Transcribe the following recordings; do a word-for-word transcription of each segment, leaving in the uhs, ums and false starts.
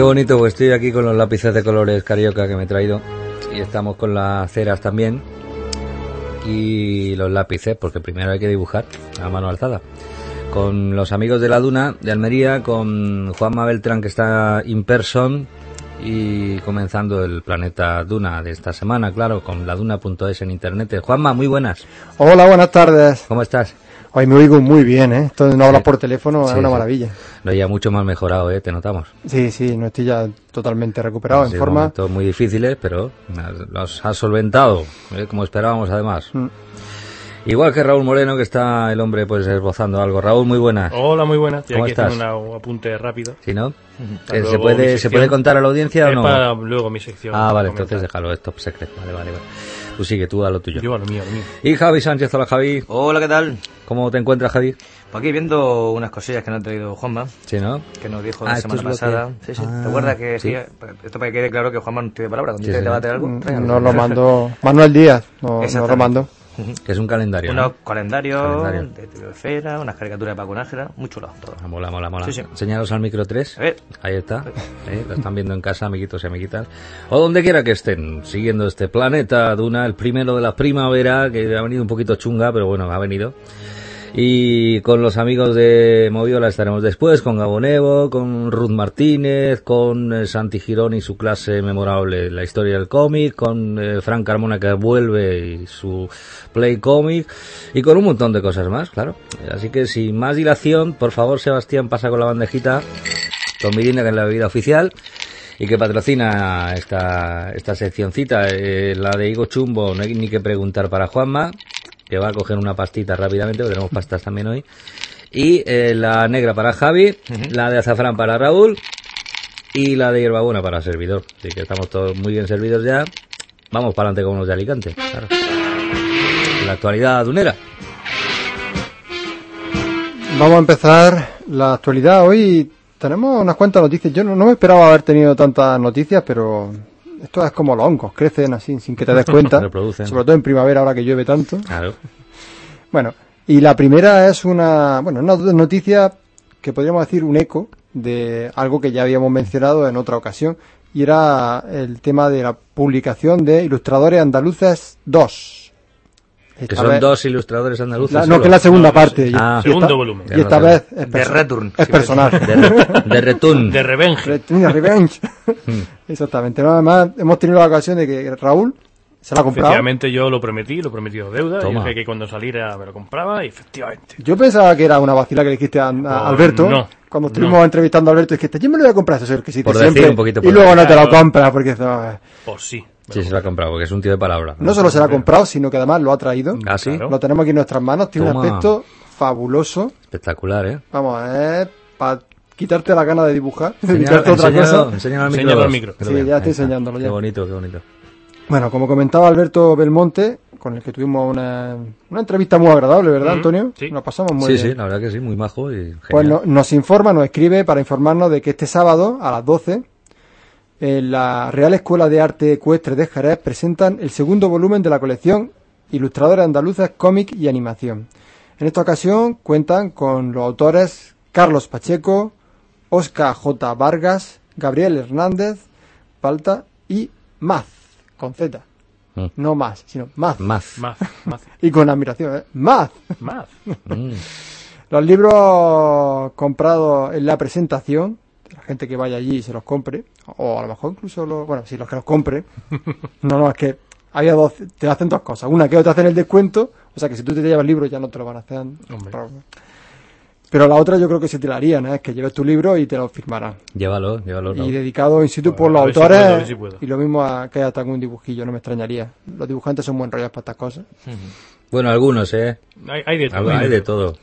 bonito, pues estoy aquí con los lápices de colores Carioca que me he traído y estamos con las ceras también y los lápices, porque primero hay que dibujar a mano alzada. Con los amigos de la Duna de Almería, con Juanma Beltrán, que está in person, y comenzando el Planeta Duna de esta semana, claro, con laduna punto es en internet. Juanma, muy buenas. Hola, buenas tardes. ¿Cómo estás? Hoy me oigo muy bien, ¿eh? Esto de no hablar Sí. por teléfono Sí, es una sí. maravilla. No, ya mucho más mejorado, ¿eh? Te notamos. Sí, sí, no estoy ya totalmente recuperado, Han en sido forma. momentos muy difíciles, pero los has solventado, ¿eh? Como esperábamos, además. Mm. Igual que Raúl Moreno, que está el hombre pues esbozando algo. Raúl, muy buenas. Hola, muy buenas. Estoy ¿Cómo aquí estás? haciendo un apunte rápido. ¿Sí, no? Para Eh, ¿Se luego puede, mi ¿Se sección. puede contar a la audiencia o Es no? para luego mi sección. Ah, vale, comentar. entonces déjalo, es top secret. Vale, vale, vale. Tú sigue, tú a lo tuyo. Yo a lo mío, a lo mío. Y Javi Sánchez, hola Javi. Hola, ¿qué tal? ¿Cómo te encuentras, Javi? Pues aquí viendo unas cosillas que nos ha traído Juanma, Sí, ¿no? que nos dijo Ah, la esto semana es lo pasada. que- Sí, sí. Ah, ¿Te acuerdas que sí. sí, esto para que quede claro que Juanma no tiene palabra? Cuando Sí, te sí. debate algo, Mm, tráigalo. Nos lo mandó Manuel Díaz, no, nos lo Exactamente. mandó. Que es un calendario, Unos ¿no? calendarios Calendario. de Tiroesfera, unas caricaturas de Paco Nájera, muy chulo todo. Ah, mola, mola, mola. Sí, sí. Enseñaros al micro tres. A ver. Ahí está. ¿Eh? Lo están viendo en casa, amiguitos y amiguitas. O donde quiera que estén, siguiendo este Planeta Duna, el primero de la primavera, que ha venido un poquito chunga, pero bueno, ha venido. Y con los amigos de Moviola estaremos después, con Gabón Evo, con Ruth Martínez, con eh, Santi Girón y su clase memorable, la historia del cómic, con eh, Frank Carmona, que vuelve, y su Play Comic, y con un montón de cosas más, claro. Así que sin más dilación, por favor, Sebastián, pasa con la bandejita, con Mirinda, que es la bebida oficial, y que patrocina esta, esta seccioncita, eh, la de Higo Chumbo, no hay ni que preguntar para Juanma, que va a coger una pastita rápidamente, porque tenemos pastas también hoy, y eh, la negra para Javi, uh-huh. La de azafrán para Raúl, y la de hierbabuena para servidor. Así que estamos todos muy bien servidos ya. Vamos para adelante con los de Alicante, claro. La actualidad dunera. Vamos a empezar la actualidad. Hoy tenemos unas cuantas noticias. Yo no, no me esperaba haber tenido tantas noticias, pero esto es como los hongos, crecen así sin que te des cuenta. Reproducen. Sobre todo en primavera, ahora que llueve tanto. Claro. Bueno, y la primera es una, bueno, una noticia que podríamos decir un eco de algo que ya habíamos mencionado en otra ocasión, y era el tema de la publicación de Ilustradores Andaluces dos. Que son dos ilustradores andaluces. La, no, que es la segunda no, parte. sí. Y, Ah, y segundo esta, volumen. Y esta vez es, De perso- Return. es personal. De, re- de Return. De Revenge. Return, Revenge. Exactamente. No, además, hemos tenido la ocasión de que Raúl se la ha comprado. Efectivamente, yo lo prometí, lo prometí de deuda. Toma. Y dije que cuando saliera me lo compraba, y efectivamente. Yo pensaba que era una vacila que le dijiste a, a Oh, Alberto. no, Cuando estuvimos no. entrevistando a Alberto, dijiste, yo me lo voy a comprar. Eso es el que hiciste Por decir siempre. un poquito Y por luego ahí. no te lo Claro. compras porque no, Pues sí. Sí, se lo ha comprado, porque es un tío de palabra. no solo se lo ha comprado, sino que además lo ha traído. Ah, sí. Claro. Lo tenemos aquí en nuestras manos. Tiene Toma. un aspecto fabuloso. Espectacular, ¿eh? Vamos, es para quitarte la gana de dibujar, Enseñalo- dedicarte a otra enséñalo- cosa. enséñalo al micro. Enséñalo al dos, micro. que lo Sí, vean. ya estoy Ahí está. enseñándolo ya. Qué bonito, qué bonito. Bueno, como comentaba Alberto Belmonte, con el que tuvimos una, una entrevista muy agradable, ¿verdad, Mm, Antonio? sí. Nos pasamos muy Sí, bien. sí, la verdad que sí, muy majo y genial. Pues no- nos informa, nos escribe para informarnos de que este sábado a las doce en la Real Escuela de Arte Ecuestre de Jerez presentan el segundo volumen de la colección Ilustradores Andaluces, Cómic y Animación. En esta ocasión cuentan con los autores Carlos Pacheco, Óscar J. Vargas, Gabriel Hernández, Palta y Maz, con Z. Mm. No más, sino Maz. Más. Más, más, Y con admiración, ¿eh? Maz. más. Mm. Los libros comprados en la presentación, la gente que vaya allí y se los compre, o a lo mejor incluso los, bueno, si los que los compre, no, no, es que había dos, te hacen dos cosas. Una, que te hacen el descuento, o sea que si tú te llevas el libro ya no te lo van a hacer. Hombre. Pero la otra yo creo que se te la harían, ¿eh? Es que lleves tu libro y te lo firmarán. Llévalo, llévalo. Y Raúl. dedicado in situ Pues, por a los ver si autores, puedo, a ver si puedo. y lo mismo a, que hasta algún dibujillo, no me extrañaría. Los dibujantes son buen rollos para estas cosas. Bueno, algunos, ¿eh? Hay, hay de todo. Algo- Hay de todo.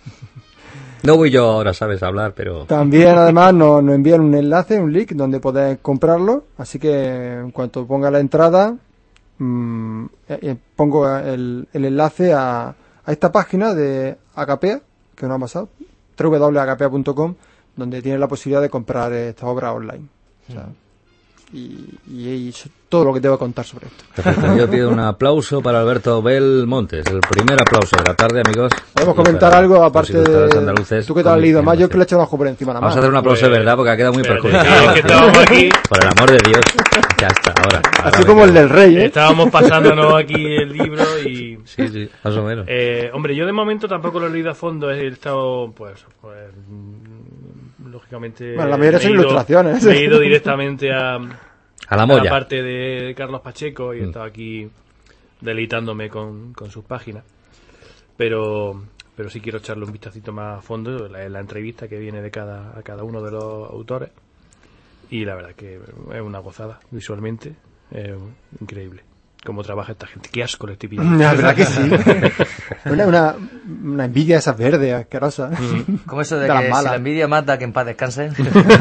No voy yo ahora, sabes, a hablar, pero... También, además, nos, nos envían un enlace, un link, donde podéis comprarlo. Así que, en cuanto ponga la entrada, mmm, eh, eh, pongo el, el enlace a, a esta página de Agapea, que nos ha pasado, doble u doble u doble u punto agapea punto com, donde tienes la posibilidad de comprar esta obra online. O sea, y, y, y eso es todo lo que tengo que contar sobre esto. Perfecto. Yo pido un aplauso para Alberto Belmontes, el primer aplauso de la tarde, amigos. Podemos Y comentar para algo los aparte ilustres de... andaluces, Tú que te has leído más, yo que convirtiéndose. le he hecho un ojo por encima nada más. Vamos a hacer un aplauso de verdad porque ha quedado muy Espérate, perjudicado. que estábamos aquí, Por el amor de Dios. Ya está, ahora. ahora Así me como el quedo. del rey, ¿eh? estábamos pasándonos aquí el libro y... Sí, sí, más o menos. Eh, hombre, yo de momento tampoco lo he leído a fondo, he estado, pues, pues mm, lógicamente... Bueno, la mayoría me son he ido- ilustraciones. Me he ido directamente a, A la a la molla. parte de Carlos Pacheco y he Mm. estado aquí deleitándome con, con sus páginas. Pero pero sí quiero echarle un vistacito más a fondo, la, la entrevista que viene de cada, a cada uno de los autores. Y la verdad que es una gozada visualmente, es increíble cómo trabaja esta gente. Qué asco le estoy pillando. La verdad que sí. Una, una, una envidia de esas verdes, asquerosas. Como eso de, De que las si malas. la envidia mata, que en paz descanse.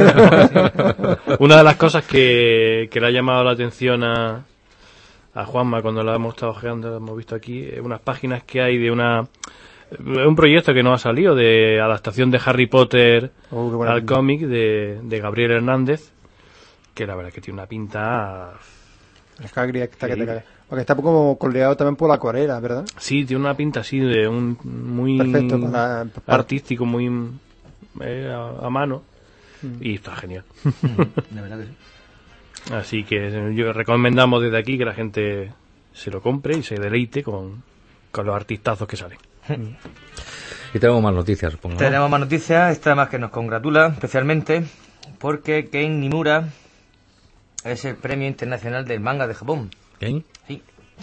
Una de las cosas que, que le ha llamado la atención a, a Juanma cuando la hemos estado ojeando, la hemos visto aquí, es unas páginas que hay de una un proyecto que no ha salido de adaptación de Harry Potter Oh, qué buena al pinta. cómic de, de Gabriel Hernández, que la verdad que tiene una pinta... Es que agria está que te cae. Porque está como coldeado también por la acuarela, ¿verdad? Sí, tiene una pinta así de un muy Perfecto para- para- artístico, muy eh, a, a mano, Mm. y está genial. De verdad que sí. Así que yo recomendamos desde aquí que la gente se lo compre y se deleite con, con los artistazos que salen. Y tenemos más noticias, supongo. ¿no? Tenemos más noticias, esta más que nos congratula especialmente porque Ken Nimura es el premio internacional del manga de Japón. ¿Quién? Sí.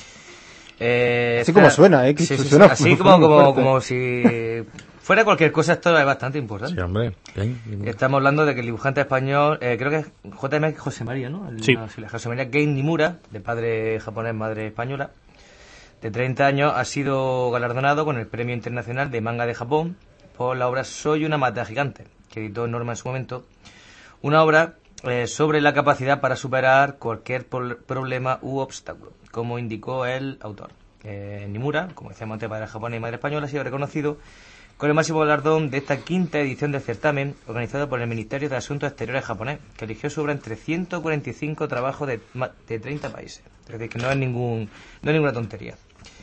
Eh, Así esta- como suena, ¿eh? Que Sí, sí, sí. suena Así muy- como, muy como, fuerte. como si fuera cualquier cosa, esto es bastante importante. Sí, hombre. ¿Quién? Estamos hablando de que el dibujante español, eh, creo que es J M José María, ¿no? El- Sí. no, sí, José María Ken Nimura, de padre japonés, madre española, de treinta años, ha sido galardonado con el Premio Internacional de Manga de Japón por la obra Soy una mata gigante, que editó Norma en su momento. Una obra eh, sobre la capacidad para superar cualquier pol- problema u obstáculo, como indicó el autor. Eh, Nimura, como decíamos antes, padre japonés y madre española, ha sido reconocido con el máximo galardón de esta quinta edición del certamen, organizado por el Ministerio de Asuntos Exteriores japonés, que eligió su obra entre ciento cuarenta y cinco trabajos de, ma- de treinta países. Es decir, que no es, ningún, no es ninguna tontería.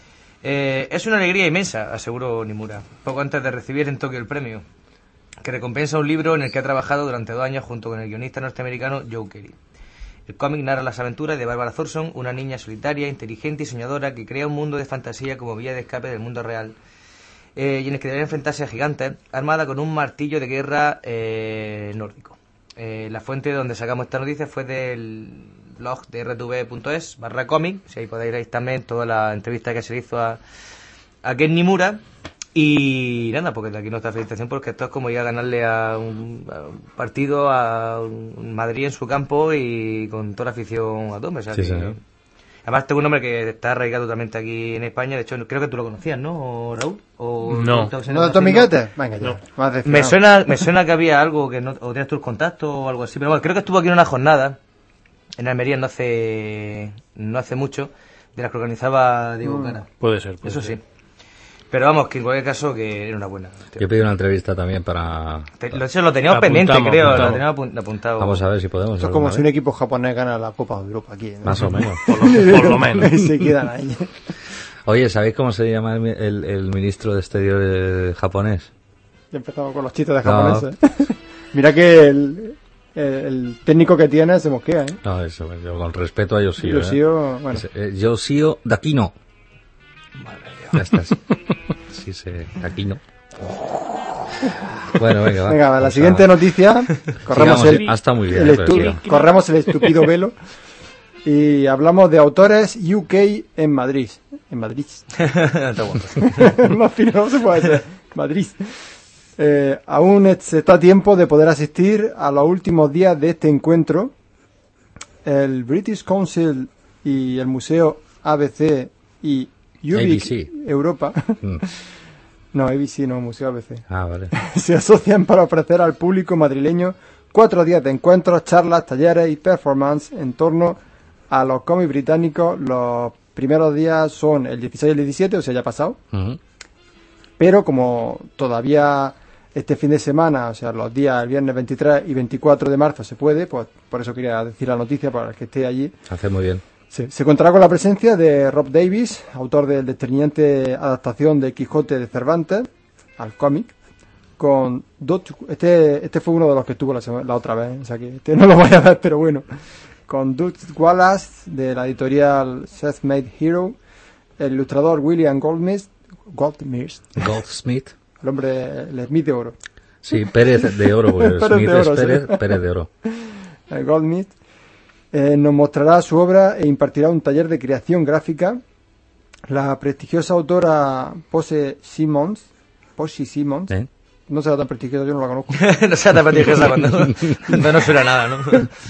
Eh, es una alegría inmensa, aseguró Nimura, poco antes de recibir en Tokio el premio, que recompensa un libro en el que ha trabajado durante dos años junto con el guionista norteamericano Joe Kelly. El cómic narra las aventuras de Barbara Thurston, una niña solitaria, inteligente y soñadora que crea un mundo de fantasía como vía de escape del mundo real, eh, y en el que deberá enfrentarse a gigantes, armada con un martillo de guerra eh, nórdico. Eh, la fuente donde sacamos esta noticia fue del blog de r t v punto es barra cómic, si ahí podéis ver también toda la entrevista que se le hizo a, a Ken Nimura. Y nada, porque de aquí nuestra felicitación, porque esto es como ir a ganarle a un, a un partido a un Madrid en su campo y con toda la afición a tope. O sea, Sí, que- señor. Además, tengo un hombre que está arraigado totalmente aquí en España. De hecho, creo que tú lo conocías, ¿no, Raúl? ¿O No. ¿tú estás ¿No de haciendo- Tomiguete? Venga ya. No. Más de Me suena, me suena que había algo que no, o tienes tus contactos o algo así. Pero bueno, creo que estuvo aquí en una jornada en Almería no hace no hace mucho, de las que organizaba Diego Mm. Cara. Puede ser. puede Eso ser. sí. Pero vamos, que en cualquier caso que era una buena. Yo pido una entrevista también para... Te- lo, eso lo teníamos Apuntamos, pendiente, creo. apuntamos. Lo teníamos apun- apuntado. Vamos a ver si podemos. Esto es como alguna si un vez. equipo japonés gana la Copa de Europa aquí. ¿no? Más o menos. Por lo, por lo menos. Y se quedan ahí. Oye, ¿sabéis cómo se llama el, el- el ministro de Exteriores japonés? Ya empezamos con los chistes de No. japoneses. Mira que el, el, el técnico que tiene se mosquea, ¿eh? No, eso, yo con respeto a Yoshio. Yoshio, ¿eh? bueno. Es, eh, Yoshio Dakino. Ya está. Sí, sí, sí, Dakino. Bueno, venga, va. Venga, la Vamos a- siguiente noticia. Corremos Sigamos, el, ah, está muy bien, el eh, pero estu- sí. corremos el estúpido velo. Y hablamos de autores U K en Madrid. En Madrid. Está guapo. Más fino no se puede hacer. Madrid. Eh, aún se está a tiempo de poder asistir a los últimos días de este encuentro. El British Council y el Museo A B C y A B Ubic C. Europa. Mm. No, A B C no, Museo A B C. Ah, vale. Se asocian para ofrecer al público madrileño cuatro días de encuentros, charlas, talleres y performance en torno a los cómics británicos. Los primeros días son el dieciséis y el diecisiete, o sea, ya ha pasado. Ujú. Pero como todavía este fin de semana, o sea, los días, el viernes veintitrés y veinticuatro de marzo se puede, pues por eso quería decir la noticia para el que esté allí. Hace muy bien. Sí, se contará con la presencia de Rob Davis, autor de desternillante adaptación de Quijote de Cervantes al cómic, con Dutch, este este fue uno de los que estuvo la, semana, la otra vez, o sea que este no lo voy a ver, pero bueno, con Dutch Wallace de la editorial Seth Made Hero, el ilustrador William Goldsmith, Goldsmith, Goldsmith, el hombre, el Smith de oro. Sí, Pérez de oro, pues Pérez Smith de oro, es Pérez, sí. Pérez de oro. El Goldsmith eh, nos mostrará su obra e impartirá un taller de creación gráfica. La prestigiosa autora Posey Simmons, Posey Simmons, ¿Eh? no será tan prestigiosa, yo no la conozco, No sea tan prestigiosa cuando no, no suena nada, ¿no?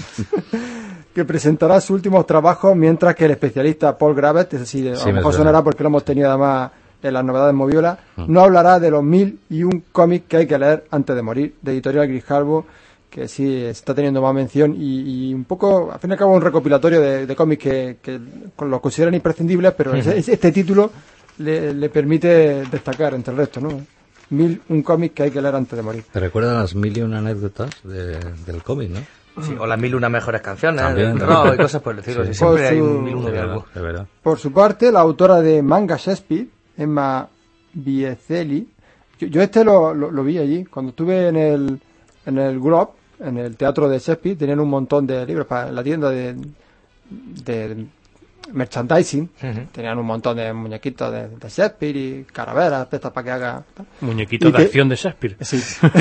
que presentará sus últimos trabajos, mientras que el especialista Paul Gravett, ese sí, a Sí, lo me mejor suena. sonará porque lo hemos tenido además en las novedades Moviola, no hablará de los mil y un cómics que hay que leer antes de morir, de editorial Grijalbo, que sí está teniendo más mención y, y un poco, al fin y al cabo, un recopilatorio de, de cómics que, que los consideran imprescindibles, pero ese- este título le, le permite destacar entre el resto, ¿no? Mil un cómics que hay que leer antes de morir. ¿Te recuerdan las mil y una anécdotas de- del cómic, no? Sí, o las mil una mejores canciones, También, no, también. y cosas por decirlo. Sí. Sí, siempre Por hay su- un mil uno De de verdad, algo. de verdad. Por su parte, la autora de Manga Shakespeare, Emma Biezelli, yo, yo este lo, lo, lo vi allí, cuando estuve en el, en el Globe, en el teatro de Shakespeare, tenían un montón de libros para la tienda de, de merchandising, Ujú. tenían un montón de muñequitos de, de Shakespeare y caraveras, de estas para que haga... Muñequito Y de que- acción de Shakespeare. Sí,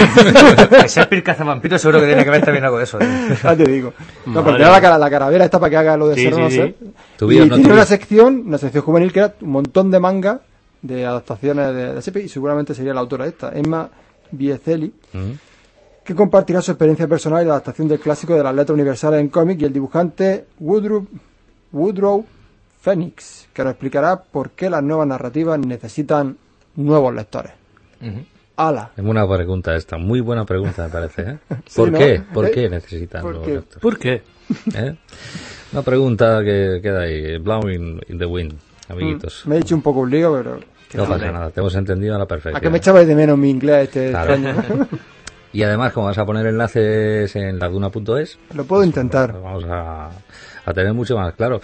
El Shakespeare cazavampiros seguro que tiene que ver también algo de eso. ¿eh? ya te digo. No, Madre pero tenía la, mía. cara- la caravera esta para que haga lo de Sí, Serrano sí, Ser. sí. Tuvieron, Y no tiene una tuvieron. sección, una sección juvenil que era un montón de manga de adaptaciones de, de Shakespeare, y seguramente sería la autora esta, Emma Biezelli, Mm. que compartirá su experiencia personal y la adaptación del clásico de las letras universales en cómic, y el dibujante Woodrow, Woodrow Phoenix, que nos explicará por qué las nuevas narrativas necesitan nuevos lectores. Ujú. ¡Hala! Es una pregunta esta, muy buena pregunta me parece, ¿eh? Sí, ¿Por ¿no? qué? ¿Por ¿Eh? qué necesitan ¿Por nuevos qué? lectores? ¿Por qué? ¿Eh? Una pregunta que queda ahí, blowing in the wind, amiguitos. Mm, Me he hecho un poco un lío, pero... No pasa nada, te hemos entendido a la ¿A que me perfección. echabais de menos mi inglés este Claro. extraño? Y además, como vas a poner enlaces en laduna punto es, Lo puedo intentar. vamos a, a tener mucho más claro.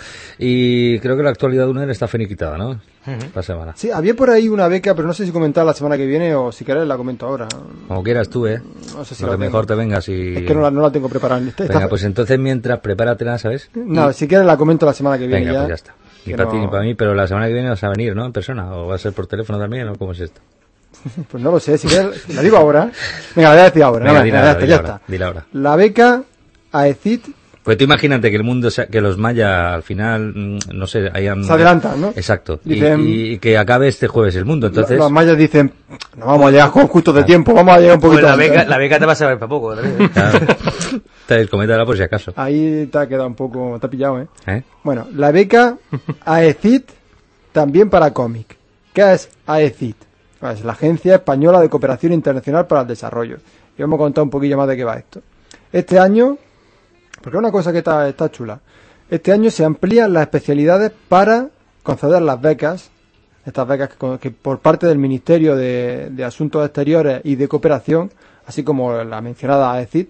Y creo que la actualidad de UNED está finiquitada, ¿no? Esta semana. Sí, había por ahí una beca, pero no sé si comentar la semana que viene o si querés la comento ahora. Como quieras tú, ¿eh? No sé si Lo la que tengo. mejor te vengas y... Es que no la, no la tengo preparada. Esta- esta- Venga, pues entonces mientras prepáratela, ¿sabes? Nada, si quieres la comento la semana que viene. Venga, ya, pues ya está. Ni que para ti no- ni para mí, pero la semana que viene vas a venir, ¿no? En persona, o va a ser por teléfono también, o cómo es esto. Pues no lo sé, si quieres, la digo ahora. Venga, la voy a decir ahora. Venga, no, dila ya ahora, está, dila ya ahora, está. dila ahora. La beca AECID Pues tú imagínate que el mundo, sea- que los mayas al final, mm, no sé, hayan... se adelantan, ¿no? Exacto. Y, Dicen- y- y que acabe este jueves el mundo, entonces... Los mayas dicen, no vamos a llegar con justos de tiempo, vamos a llegar un Pues poquito la antes. beca, la beca te va a saber para poco. también. Claro. Entonces, coméntala por si acaso. Ahí te ha quedado un poco, te ha pillado, ¿eh? ¿Eh? Bueno, la beca AECID también para cómic. ¿Qué es AECID? Pues la Agencia Española de Cooperación Internacional para el Desarrollo. Y vamos a contar un poquillo más de qué va esto. Este año, porque es una cosa que está, está chula, este año se amplían las especialidades para conceder las becas, estas becas que, que por parte del Ministerio de, de Asuntos Exteriores y de Cooperación, así como la mencionada AECID,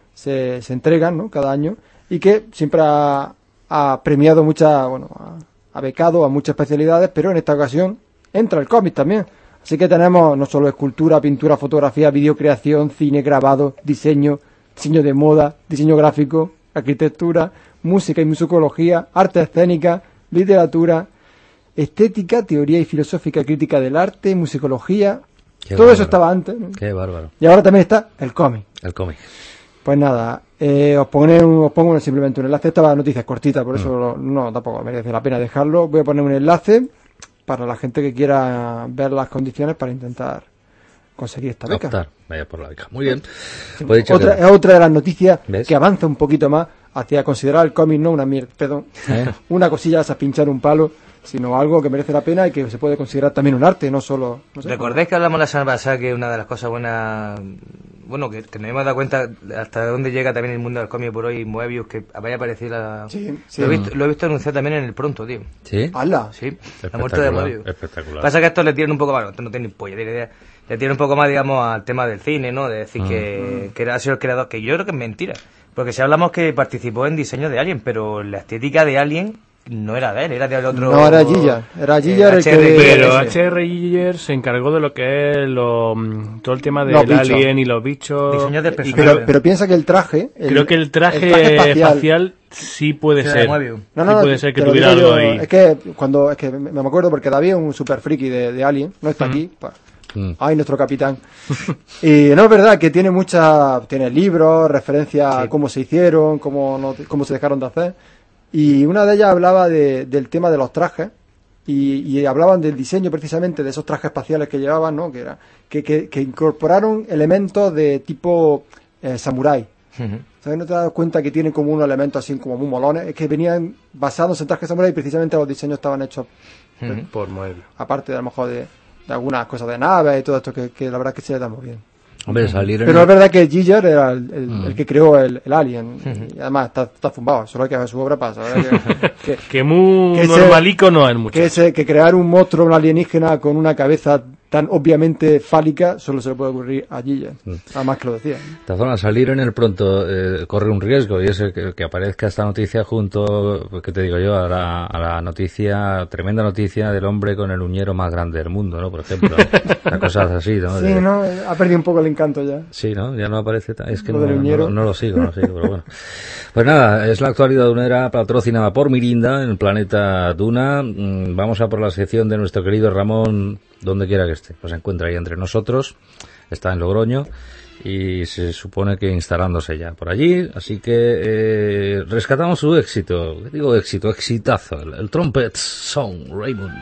se, se entregan, ¿no?, cada año, y que siempre ha, ha premiado muchas, bueno, ha, ha becado a muchas especialidades, pero en esta ocasión entra el cómic también. Así que tenemos no solo escultura, pintura, fotografía, videocreación, cine, grabado, diseño, diseño de moda, diseño gráfico, arquitectura, música y musicología, arte escénica, literatura, estética, teoría y filosófica crítica del arte, musicología. Qué Todo eso bárbaro. estaba antes, ¿no? Qué bárbaro. Y ahora también está el cómic. El cómic. Pues nada, eh, os, pone un- os pongo simplemente un enlace. Esta noticia es cortita, por eso no, tampoco merece la pena dejarlo. Voy a poner un enlace para la gente que quiera ver las condiciones para intentar conseguir esta beca. Optar. Vaya por la beca. Muy bien. Pues dicho Otra, que- es otra de las noticias ¿Ves? que avanza un poquito más hacia considerar el cómic no una mierda, perdón, ¿Eh? una cosilla a pinchar un palo, sino algo que merece la pena y que se puede considerar también un arte, no solo... No sé, ¿Recordáis que hablamos la semana pasada que una de las cosas buenas, bueno, que, que nos hemos dado cuenta hasta dónde llega también el mundo del cómic por hoy, Moebius, que vaya a aparecer la... Sí, sí. Lo, he visto, lo he visto anunciado también en el pronto, tío. ¿Sí? ¡Hala! Sí, la muerte de Espectacular, Moebius. espectacular. Pasa que a estos le tiran un poco malo, no tienen polla, tiene idea. le tiene un poco más, digamos, al tema del cine, ¿no? De decir mm. que, que era, ha sido el creador, que yo creo que es mentira. Porque si hablamos que participó en diseño de Alien, pero la estética de Alien no era de él, era del otro... No, era Giger, era Giger eh, el que... Pero H R Giger se encargó de lo que es lo, todo el tema del Alien y los bichos... Diseño del personaje. Pero, pero piensa que el traje... El, creo que el traje, el traje espacial, espacial sí puede ser. No, no, sí no, puede ser que tuviera algo ahí. Es que cuando... Es que me, me acuerdo porque David es un super friki de, de Alien, no está mm. aquí... Pa, Mm. Ay, nuestro capitán. Y no es verdad que tiene muchas, tiene libros, referencias sí. a cómo se hicieron, cómo, no, cómo se dejaron de hacer. Y una de ellas hablaba de, del tema de los trajes y, y hablaban del diseño precisamente de esos trajes espaciales que llevaban, ¿no? Que era que, que, que incorporaron elementos de tipo eh, samurái. Uh-huh. ¿Sabes? ¿No te das cuenta que tienen como unos elementos así como muy molones? Es que venían basados en trajes samurái y precisamente los diseños estaban hechos uh-huh. pues, por muebles. Aparte de a lo mejor de de algunas cosas de naves y todo esto que, que la verdad es que se le da muy bien. Hombre, salir pero el... es verdad que Giger era el, el, uh-huh. el que creó el, el Alien uh-huh. y además está, está zumbado, solo hay que ver su obra para saber que, que, que muy que normalico ese, no es mucho. Que, ese, que crear un monstruo, un alienígena con una cabeza tan obviamente fálica solo se le puede ocurrir a Giger, uh-huh. además que lo decía. De todas formas, salir en el pronto eh, corre un riesgo y es el que, que aparezca esta noticia junto, ¿qué te digo yo? A la, a la noticia, tremenda noticia del hombre con el uñero más grande del mundo, ¿no? Por ejemplo, ¿no? Cosas así, ¿no? Sí, de, ¿no? Ha perdido un poco el encanto ya. Sí, ¿no? Ya no aparece, es que no, no, no lo sigo, no lo sigo, pero bueno. Pues nada, es la actualidad dunera patrocinada por Mirinda en el planeta Duna. Vamos a por la sección de nuestro querido Ramón, donde quiera que esté. Pues se encuentra ahí entre nosotros, está en Logroño y se supone que instalándose ya por allí, así que eh, rescatamos su éxito, digo éxito, exitazo, el, el Trumpet Song, Raymond.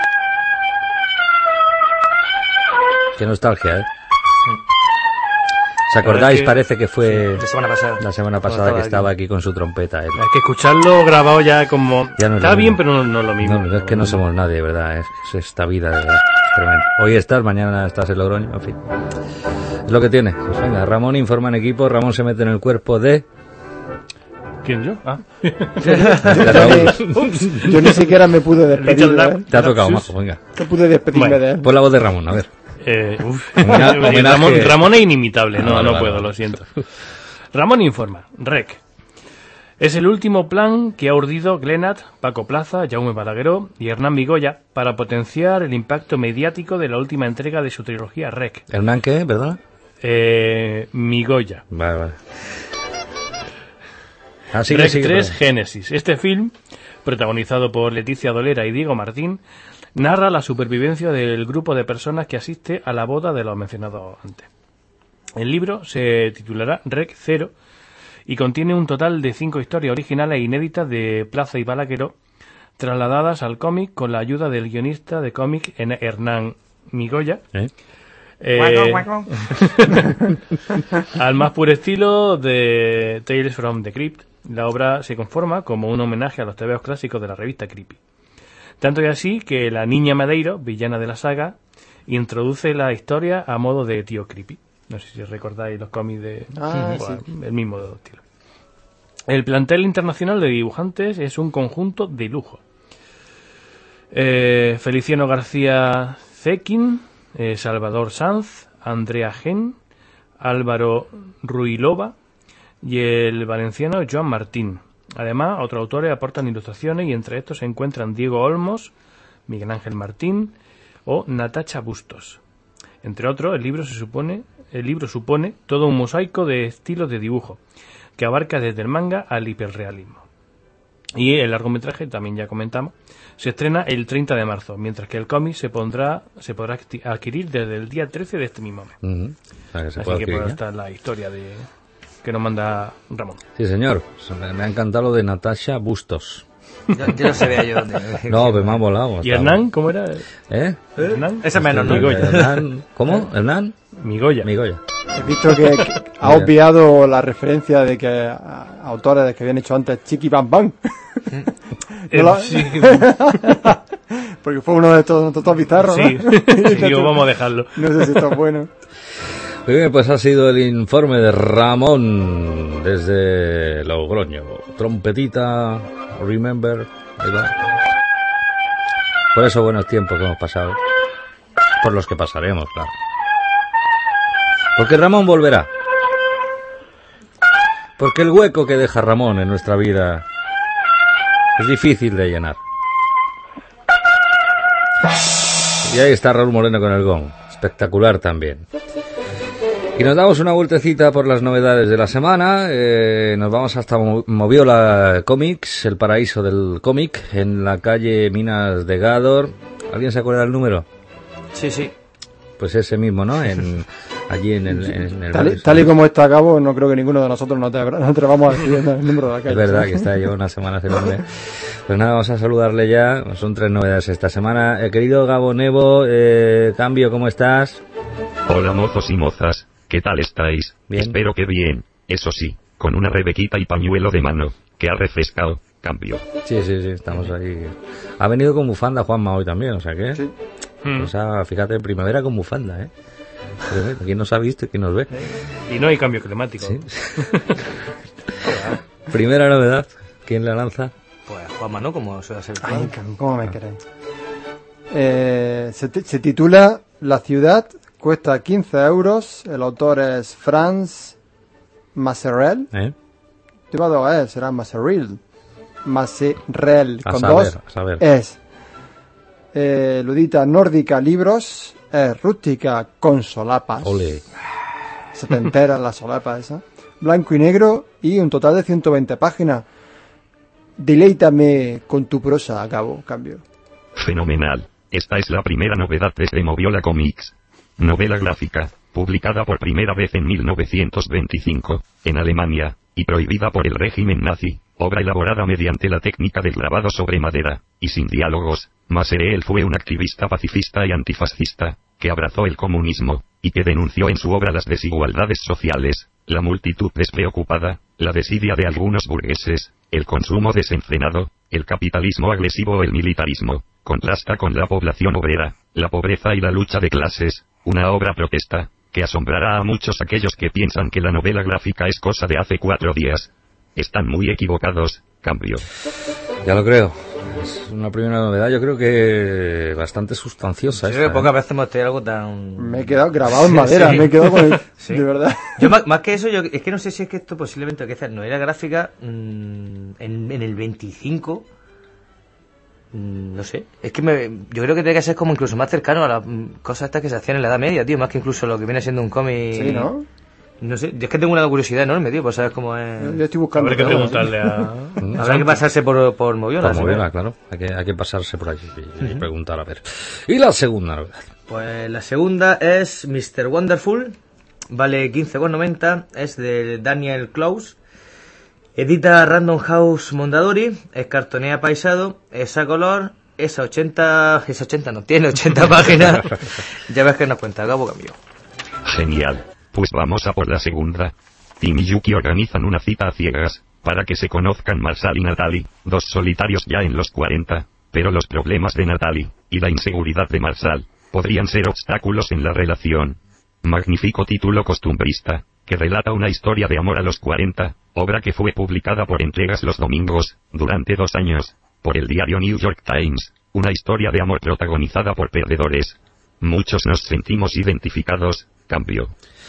Qué nostalgia, ¿eh? ¿Os acordáis? Que, parece que fue sí, la semana pasada, la semana pasada estaba que estaba aquí. aquí con su trompeta. Él. Es que escucharlo grabado ya como... Ya no está bien, pero no, no es lo mismo. No, es que no somos nadie, ¿verdad? Es, es esta vida, de verdad. Es tremendo. Hoy estás, mañana estás en Logroño, en fin. Es lo que tiene. Pues venga, Ramón informa en equipo, Ramón se mete en el cuerpo de... ¿Quién, yo? Ah. Yo ni siquiera me pude despedir. ¿eh? Te ha tocado, majo, venga. No pude despedirme bueno, de él. Pon la voz de Ramón, a ver. Eh, uf. Ramón, Ramón es inimitable, no, no, no, no puedo, lo siento. Ramón informa, Rec. Es el último plan que ha urdido Glenat, Paco Plaza, Jaume Balagueró y Hernán Migoya para potenciar el impacto mediático de la última entrega de su trilogía Rec. ¿Hernán qué, verdad? Eh, Migoya. Vale, vale. Ah, sigue, Rec sigue, tres, perdón. Génesis. Este film, protagonizado por Leticia Dolera y Diego Martín, narra la supervivencia del grupo de personas que asiste a la boda de los mencionados antes. El libro se titulará Rec Cero y contiene un total de cinco historias originales e inéditas de Plaza y Balagueró, trasladadas al cómic con la ayuda del guionista de cómic Hernán Migoya. ¿Eh? Eh, guaco, guaco. Al más puro estilo de Tales from the Crypt, la obra se conforma como un homenaje a los tebeos clásicos de la revista Creepy. Tanto y así que la niña Madeiro, villana de la saga, introduce la historia a modo de tío Creepy. No sé si recordáis los cómics de... Ah, bueno, sí. El mismo estilo. El plantel internacional de dibujantes es un conjunto de lujo. Eh, Feliciano García Zekin, eh, Salvador Sanz, Andrea Gen, Álvaro Ruilova y el valenciano Joan Martín. Además, otros autores aportan ilustraciones y entre estos se encuentran Diego Olmos, Miguel Ángel Martín o Natacha Bustos. Entre otros, el libro se supone, el libro supone todo un mosaico de estilos de dibujo que abarca desde el manga al hiperrealismo. Y el largometraje, también ya comentamos, se estrena el treinta de marzo, mientras que el cómic se pondrá se podrá adquirir desde el día trece de este mismo mes. Uh-huh. O sea, que se Así puede que adquirir, pues, ¿eh? esta es la historia de que nos manda Ramón. Sí, señor. Me ha encantado lo de Natasha Bustos. Yo, yo no sabía yo dónde. No, pues me ha volado. ¿Y Hernán? ¿Cómo era? ¿Eh? ¿Hernán? Ese menos, ¿no? Migoya. Hernán, ¿cómo? ¿Hernán? Migoya. Migoya. He visto que, que ha obviado la referencia de que a, a autores que habían hecho antes Chiqui Bam Bam. ¿No lo... sí. Porque fue uno de estos, estos bizarros, Sí, ¿no? sí digo, vamos a dejarlo. No sé si esto es bueno. Muy bien, pues ha sido el informe de Ramón desde Logroño. Trompetita, remember, ahí va. Por esos buenos tiempos que hemos pasado, por los que pasaremos, claro. Porque Ramón volverá. Porque el hueco que deja Ramón en nuestra vida es difícil de llenar. Y ahí está Raúl Moreno con el gong. Espectacular también. Y nos damos una vueltecita por las novedades de la semana. Eh, nos vamos hasta Moviola Comics, el paraíso del cómic, en la calle Minas de Gádor. ¿Alguien se acuerda del número? Sí, sí. Pues ese mismo, ¿no? En, allí en el... En el tal, y, tal y como está a cabo, no creo que ninguno de nosotros nos atrevamos a decir el número de la calle. Es verdad que está lleva una semana ese nombre. Pues nada, vamos a saludarle ya. Son tres novedades esta semana. Eh, querido Gabo Nevo, eh, Cambio, ¿cómo estás? Hola mozos y mozas, ¿qué tal estáis? Bien. Espero que bien, eso sí, con una rebequita y pañuelo de mano, que ha refrescado. Cambio. Sí, sí, sí, estamos ahí. Ha venido con bufanda Juanma hoy también, o sea que... Sí. O sea, fíjate, primavera con bufanda, ¿eh? ¿Quién nos ha visto y quién nos ve? Y no hay cambio climático. ¿Sí? Primera novedad, ¿quién la lanza? Pues Juanma, ¿no? Como suele ser. Ay, ¿cómo me queréis? Eh, se, t- se titula La ciudad, cuesta quince euros. El autor es Franz Masserel. ¿Eh? Lleva dos E, será Masserel. Masserel, A con saber, dos a saber. es. Eh, Ludita Nórdica Libros, es rústica con solapas. Ole. Se te entera la solapa esa. Blanco y negro y un total de ciento veinte páginas. Deleítame con tu prosa, Gabo, cambio. Fenomenal. Esta es la primera novedad desde Moviola Comics. Novela gráfica, publicada por primera vez en mil novecientos veinticinco, en Alemania, y prohibida por el régimen nazi, obra elaborada mediante la técnica del grabado sobre madera, y sin diálogos. Masserel fue un activista pacifista y antifascista, que abrazó el comunismo, y que denunció en su obra las desigualdades sociales, la multitud despreocupada, la desidia de algunos burgueses, el consumo desenfrenado, el capitalismo agresivo o el militarismo. Contrasta con la población obrera, la pobreza y la lucha de clases, una obra protesta, que asombrará a muchos aquellos que piensan que la novela gráfica es cosa de hace cuatro días. Están muy equivocados. Cambio. Ya lo creo. Es una primera novedad, yo creo que bastante sustanciosa. Yo esta, creo que pocas ¿eh? veces hemos tenido algo tan... Me he quedado grabado en madera, Sí. me he quedado con el... Sí. De verdad. Yo más, más que eso, yo es que no sé si es que esto posiblemente que no era gráfica mmm, en, en el veinticinco. mmm, no sé. Es que me, yo creo que tiene que ser como incluso más cercano a las mm, cosas estas que se hacían en la Edad Media, tío. Más que incluso lo que viene siendo un cómic. Sí, ¿no? No sé. Yo es que tengo una curiosidad enorme, tío, por saber cómo es. Yo estoy buscando... Habrá que algo, preguntarle a... Habrá que pasarse por, por Moviola. Por ¿sí? Moviola, claro. Hay que, hay que pasarse por allí y, y preguntar a ver. Y la segunda novedad. Pues la segunda es mister Wonderful, vale quince con noventa, es de Daniel Klaus, edita Random House Mondadori, es cartonea paisado, es a color, es a ochenta, es ochenta no, tiene ochenta páginas, ya ves que nos cuenta, Gabo Cambio. Genial. Pues vamos a por la segunda. Tim y Yuki organizan una cita a ciegas, para que se conozcan Marshall y Natalie, dos solitarios ya en los cuarenta, pero los problemas de Natalie, y la inseguridad de Marshall, podrían ser obstáculos en la relación. Magnífico título costumbrista, que relata una historia de amor a los cuarenta, obra que fue publicada por entregas los domingos, durante dos años, por el diario New York Times, una historia de amor protagonizada por perdedores. Muchos nos sentimos identificados. Cambio.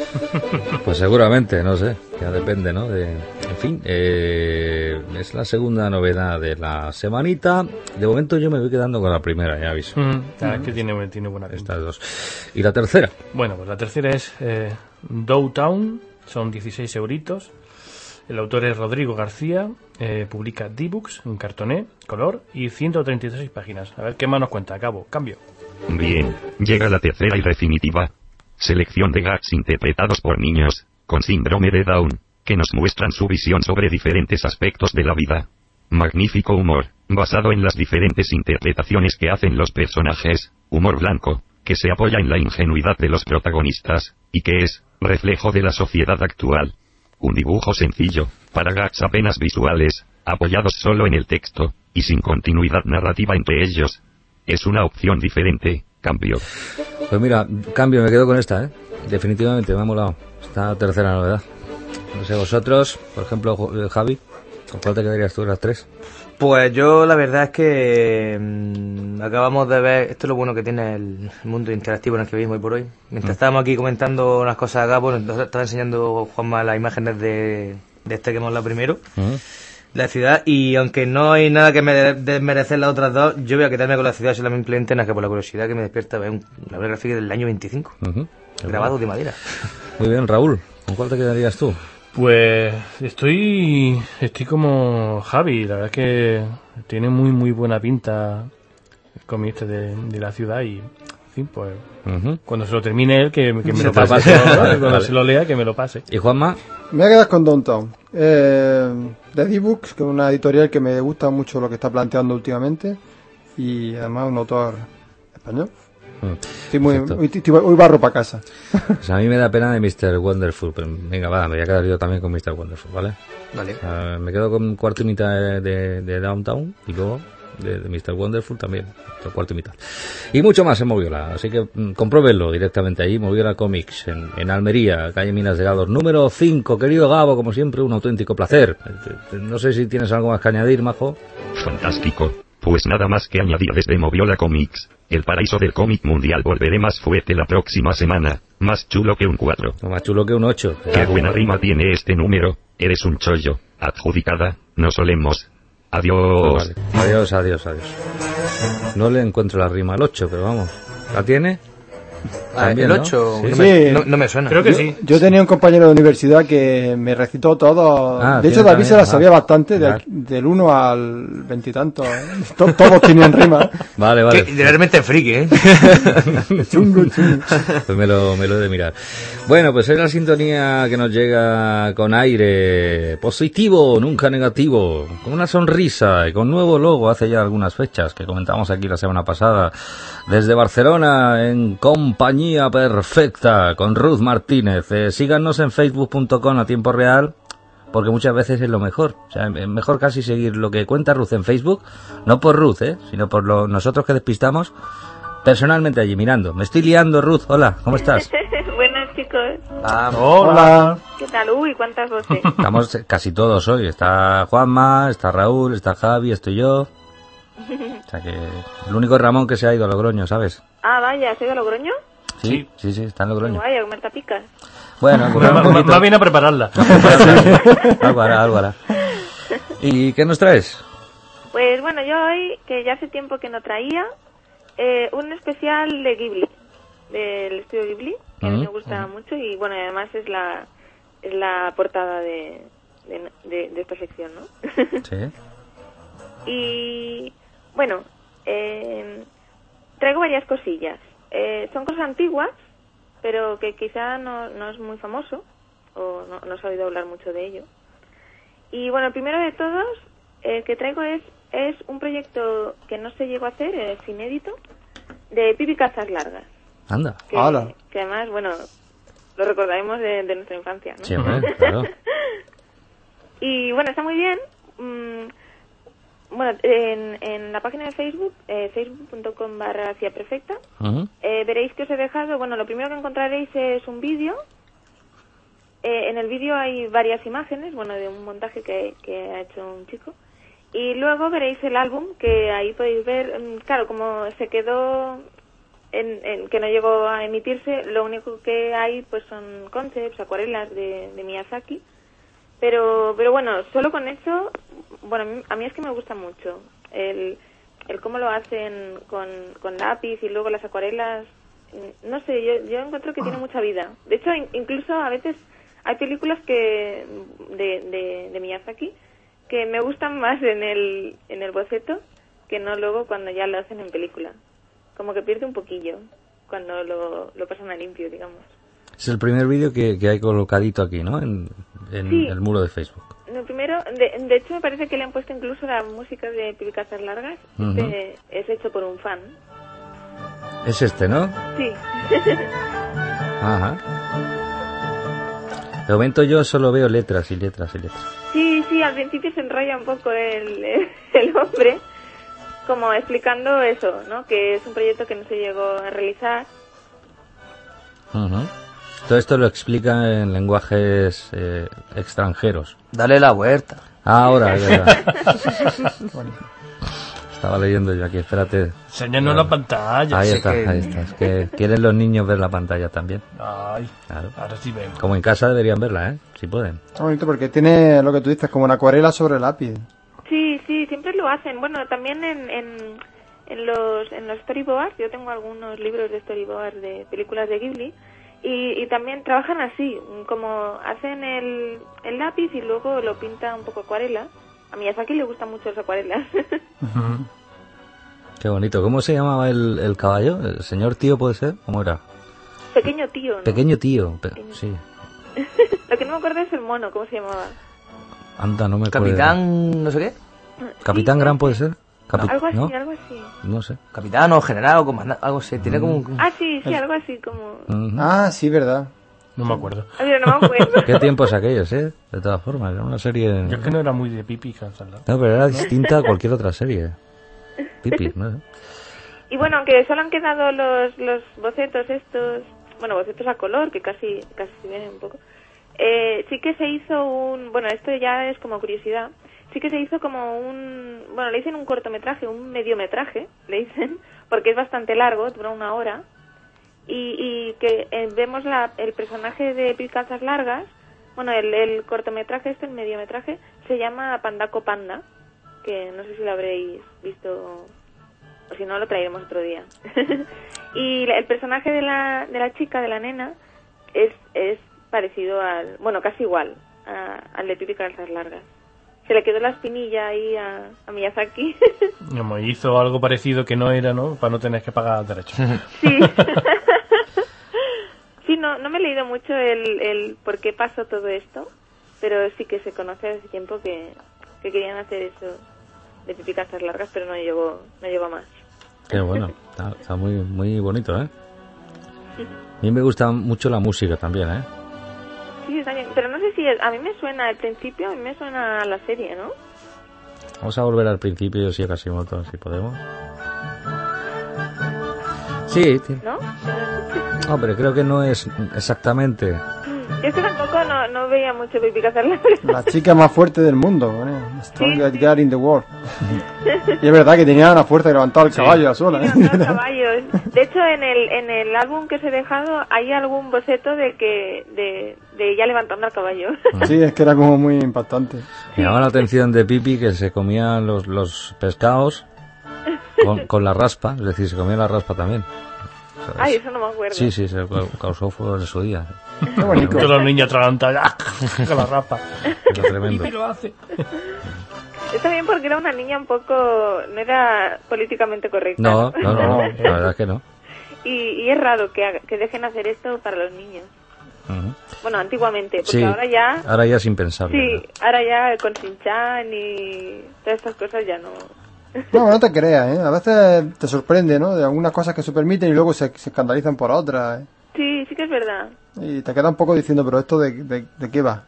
Pues seguramente, no sé, ya depende, ¿no? De, en fin, eh, es la segunda novedad de la semanita. De momento yo me voy quedando con la primera, ya aviso. Mm, ah, es que tiene, tiene buena pinta. Estas dos. Y la tercera. Bueno, pues la tercera es eh, Downtown, son dieciséis euritos. El autor es Rodrigo García, eh, publica D-Books, en cartoné, color y ciento treinta y seis páginas. A ver qué más nos cuenta, Cabo, cambio. Bien, llega la tercera y definitiva selección de gags interpretados por niños con síndrome de Down, que nos muestran su visión sobre diferentes aspectos de la vida. Magnífico humor, basado en las diferentes interpretaciones que hacen los personajes, humor blanco, que se apoya en la ingenuidad de los protagonistas, y que es reflejo de la sociedad actual. Un dibujo sencillo, para gags apenas visuales, apoyados solo en el texto, y sin continuidad narrativa entre ellos. Es una opción diferente. Cambio. Pues mira, cambio, me quedo con esta, ¿eh? Definitivamente, me ha molado esta tercera novedad. No sé, vosotros, por ejemplo, Javi. ¿Con cuál te quedarías tú de las tres? Pues yo la verdad es que mmm, acabamos de ver, esto es lo bueno que tiene el mundo interactivo en el que vivimos hoy por hoy. Mientras mm. estábamos aquí comentando unas cosas acá, pues nos estaba enseñando Juanma las imágenes de, de este que hemos hablado primero, mm. la ciudad, y aunque no hay nada que me desmerecer las otras dos, yo voy a quedarme con la ciudad solamente en que por la curiosidad que me despierta ver un, una gráfica del año veinticinco, uh-huh. grabado de madera. Muy bien, Raúl, ¿con cuál te quedarías tú? Pues estoy estoy como Javi, la verdad es que tiene muy muy buena pinta el cómic este de, de la ciudad y, en fin, pues uh-huh. cuando se lo termine él, que, que me se lo pase, pase. Vale, cuando vale. se lo lea, que me lo pase. ¿Y Juanma? Me voy a quedar con Downtown, eh, de D-Books, que es una editorial que me gusta mucho lo que está planteando últimamente y además un autor español. Estoy muy, muy, estoy, hoy barro para casa. Pues a mí me da pena de mister Wonderful, pero venga, va, me voy a quedar yo también con mister Wonderful, ¿vale? Vale. Uh, me quedo con cuarto y mitad de, de, de Downtown y luego de, de mister Wonderful también, cuarto y mitad. Y mucho más en Moviola, así que mm, compruébenlo directamente ahí, Moviola Comics, en, en Almería, calle Minas de Gados, número cinco. Querido Gabo, como siempre, un auténtico placer. No sé si tienes algo más que añadir, Majo. Fantástico. Pues nada más que añadir desde Moviola Comics. El paraíso del cómic mundial volveré más fuerte la próxima semana. Más chulo que un cuatro. No, más chulo que un ocho. Qué buena rima tiene este número. Eres un chollo. Adjudicada. No solemos. Adiós. Vale. Adiós, adiós, adiós. No le encuentro la rima al ocho, pero vamos. ¿La tiene? Ah, ¿el ocho? ¿no? Sí. No, me, no, no me suena. Creo que yo, sí. Yo tenía un compañero de universidad que me recitó todo. Ah, de hecho, David se la sabía ah, bastante, de, del uno al veintitantos. To, todos tenían rima. Vale, vale. Que, realmente friki, ¿eh? chungo, chungo. Pues me lo, me lo he de mirar. Bueno, pues es la sintonía que nos llega con aire positivo, nunca negativo, con una sonrisa y con nuevo logo hace ya algunas fechas que comentamos aquí la semana pasada. Desde Barcelona, en compañía perfecta, con Ruth Martínez. Eh, síganos en facebook punto com a tiempo real, porque muchas veces es lo mejor. O sea, es mejor casi seguir lo que cuenta Ruth en Facebook, no por Ruth, eh, sino por lo, nosotros que despistamos personalmente allí mirando. Me estoy liando, Ruth. Hola, ¿cómo estás? Buenas, chicos. Ah, hola. ¿Qué tal? Uy, ¿cuántas voces? Estamos casi todos hoy. Está Juanma, está Raúl, está Javi, estoy yo. O sea que el único Ramón que se ha ido a Logroño, ¿sabes? Ah, vaya, ¿se ha ido a Logroño? Sí, sí, sí, está en Logroño. Vaya, a comer tapicas. Bueno, pues más, más bien a prepararla. Algo hará, algo hará. ¿Y qué nos traes? Pues bueno, yo hoy, que ya hace tiempo que no traía, eh, un especial de Ghibli, del estudio Ghibli, que mm, a mí me gusta mm. mucho y bueno, además es la es la portada de, de, de, de esta sección, ¿no? Sí. Y bueno, eh, traigo varias cosillas. Eh, son cosas antiguas, pero que quizá no, no es muy famoso, o no, no se ha oído hablar mucho de ello. Y bueno, el primero de todos eh, que traigo es, es un proyecto que no se llegó a hacer, es inédito, de Pipi Casas Largas. Anda. Que, Hola. que además, bueno, lo recordaremos de, de nuestra infancia, ¿no? Sí, hombre, claro. Y bueno, está muy bien. Mm, Bueno, en, en la página de Facebook, eh, facebook punto com barra hacia perfecta, uh-huh. eh, veréis que os he dejado, bueno, lo primero que encontraréis es un vídeo. Eh, en el vídeo hay varias imágenes, bueno, de un montaje que, que ha hecho un chico. Y luego veréis el álbum, que ahí podéis ver, claro, como se quedó, en, en que no llegó a emitirse, lo único que hay pues son concepts, acuarelas de, de Miyazaki. Pero pero bueno, solo con eso, bueno, a mí es que me gusta mucho el, el cómo lo hacen con, con lápiz y luego las acuarelas. No sé, yo, yo encuentro que tiene mucha vida. De hecho, incluso a veces hay películas que de, de, de Miyazaki que me gustan más en el, en el boceto que no luego cuando ya lo hacen en película. Como que pierde un poquillo cuando lo, lo pasan a limpio, digamos. Es el primer vídeo que, que hay colocadito aquí, ¿no? En, en sí. el muro de Facebook. Lo primero, de, de hecho me parece que le han puesto incluso la música de Pipi Casas Largas. Uh-huh. Este es hecho por un fan. Es este, ¿no? Sí. Ajá. De momento yo solo veo letras y letras y letras. Sí, sí, al principio se enrolla un poco el, el hombre, como explicando eso, ¿no? Que es un proyecto que no se llegó a realizar. Uh-huh. Todo esto lo explica en lenguajes eh, extranjeros. Dale la vuelta. Ahora, es verdad. Estaba leyendo yo aquí, espérate. Enséñanos la pantalla. Ahí sé está, que- ahí está. Es que quieren los niños ver la pantalla también. Ay, Claro. ahora sí vemos. Como en casa deberían verla, ¿eh? Si pueden. Está bonito porque tiene lo que tú dices, como una acuarela sobre lápiz. Sí, sí, siempre lo hacen. Bueno, también en, en, en los en los storyboards, yo tengo algunos libros de storyboards de películas de Ghibli, y, y también trabajan así, como hacen el, el lápiz y luego lo pintan un poco acuarela. A Miyazaki le gustan mucho las acuarelas. Qué bonito. ¿Cómo se llamaba el, el caballo? ¿El señor tío puede ser? ¿Cómo era? Pequeño tío, ¿no? Pequeño tío. Pe- sí. Lo que no me acuerdo es el mono, ¿cómo se llamaba? Anda, no me acuerdo. Capitán, no sé qué. ¿Capitán Sí, Gran sí. puede ser? Capi- Algo así, ¿no? algo así. No sé. Capitán o general o comandante, algo así. Tiene como un... Ah, sí, sí, algo así como... Ujú. Ah, sí, verdad. No me acuerdo. A ver, no me acuerdo. Qué tiempos aquellos, ¿eh? De todas formas, era una serie... Yo es que no era muy de pipi cansado. No, pero era distinta a cualquier otra serie. Pipi, ¿no? Y bueno, aunque solo han quedado los, los bocetos estos, bueno, bocetos a color, que casi casi se ven un poco, eh, sí que se hizo un, bueno, esto ya es como curiosidad, sí que se hizo como un, bueno, le dicen un cortometraje, un mediometraje, le dicen, porque es bastante largo, dura una hora, y, y que eh, vemos la, el personaje de Picazas Largas, bueno, el, el cortometraje este, el mediometraje, se llama Pandaco Panda, que no sé si lo habréis visto, o si no lo traeremos otro día. Y el personaje de la, de la chica, de la nena, es, es parecido al, bueno, casi igual a, al de Pipi Calzas Largas. Se le quedó la espinilla ahí a, a Miyazaki. Como hizo algo parecido que no era, ¿no? Para no tener que pagar derechos. Sí. Sí, no, no me he leído mucho el, el por qué pasó todo esto, pero sí que se conoce hace tiempo que, que querían hacer eso de Pipi Calzas Largas, pero no llegó, no llegó a más. Qué bueno. Está, está muy, muy bonito, ¿eh? A mí me gusta mucho la música también, ¿eh? Sí, está bien, pero no sé si es, a mí me suena al principio, a mí me suena a la serie, ¿no? Vamos a volver al principio, si Hashimoto, si podemos. Sí, sí. ¿No? No, pero creo que no es exactamente. Yo es que tampoco no, no veía mucho Pipi Calzas Largas. La chica más fuerte del mundo, ¿eh? Strongest Sí, sí. girl in the world. Y es verdad que tenía una fuerza que levantaba el caballo a sola, Sí, ¿eh? no, no, caballos. De hecho, en el en el álbum que os he dejado hay algún boceto de que de, de ella levantando al caballo. Sí, es que era como muy impactante. Me llama la atención de Pipi que se comían los, los pescados con, con la raspa, es decir, se comía la raspa también. ¿Sabes? Ay, eso no me acuerdo. Sí, sí, se ca- causó fuego en su día. Qué bonito. Todos los niños atragantados con la rapa. Era tremendo. Pipi lo hace. Está bien porque era una niña un poco, no era políticamente correcta. No, no, no, no, la verdad es que no. Y, y es raro que, haga- que dejen hacer esto para los niños. Ujú. Bueno, antiguamente, porque Sí, ahora ya... ahora ya es impensable. Sí, ahora ya con Shin-Chan y todas estas cosas ya no... No, no te creas, ¿eh? A veces te sorprende, ¿no? De algunas cosas que se permiten y luego se, se escandalizan por otras, ¿eh? Sí, sí que es verdad. Y te queda un poco diciendo, pero esto de, de, de qué va.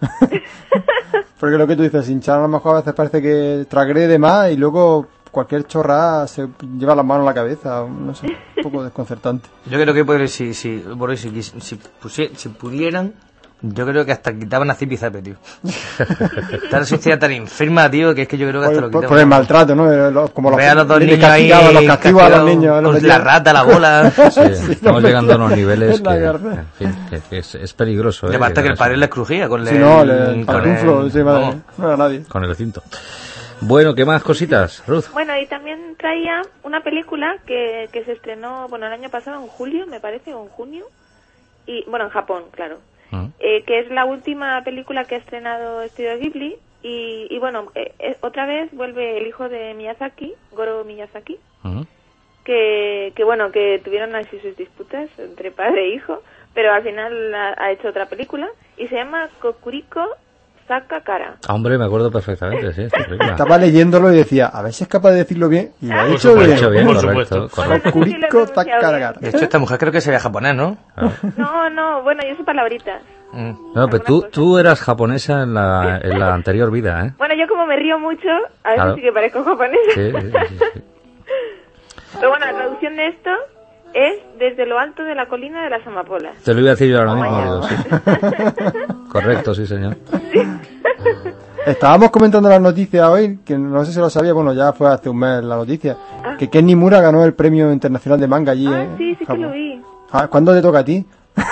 Porque lo que tú dices, Shin-Chan a lo mejor a veces parece que transgrede más y luego cualquier chorrada se lleva las manos a la cabeza, no sé, un poco desconcertante. Yo creo que podría, si, si, por eso, si, si, pusie- si pudieran, yo creo que hasta quitaban a Zipi Zape, tío. Está la sociedad tan enferma, tío, que es que yo creo que hasta lo Por, quitaban. por el maltrato, ¿no? Eh, los- Como los, Ve a los dos les niños ahí, castigaban, los castigaban a los castigados niños. los con metían- la rata, la bola. Sí, estamos no, llegando a unos niveles en la que, guerra. en fin, que- que es, es peligroso. Y ¿eh? aparte que el eso- padre les crujía con Sí, el... no, le, el con pantuflo, el- sí, madre, vamos. no era nadie. Con el cinto. Bueno, ¿qué más cositas, Ruth? Bueno, y también traía una película que, que se estrenó, bueno, el año pasado, en julio, me parece, o en junio, y bueno, en Japón, claro, Mm. eh, que es la última película que ha estrenado Estudio Ghibli, y, y bueno, eh, eh, otra vez vuelve el hijo de Miyazaki, Goro Miyazaki, Ujú. que, que bueno, que tuvieron así sus disputas entre padre e hijo, pero al final ha, ha hecho otra película, y se llama Kokuriko Sakakara. Ah, hombre, me acuerdo perfectamente, sí, esta película. Estaba leyéndolo y decía, a ver si es capaz de decirlo bien. Y lo ha Ah, hecho por Lo he bien. hecho bien, Por correcto, supuesto. correcto. Bueno, no sé si lo he Kuriko pronunciado Takaragar. De hecho, esta mujer creo que sería japonés, ¿no? Claro. No, no, bueno, yo sé palabritas. Mm. No, pero tú, tú eras japonesa en la, en la anterior vida, ¿eh? Bueno, yo como me río mucho, a veces Claro. sí que parezco japonesa. Sí, sí, sí, sí. Pero bueno, la traducción de esto es desde lo alto de la colina de las amapolas. Te lo iba a decir yo ahora mismo, Vaya. digo, sí. Correcto, sí, señor. Estábamos comentando las noticias hoy, que no sé si lo sabía, bueno, ya fue hace un mes la noticia, Ah. que Ken Nimura ganó el premio internacional de manga allí. Ah, en sí, sí que Japón. lo vi. Ah, ¿cuándo te toca a ti?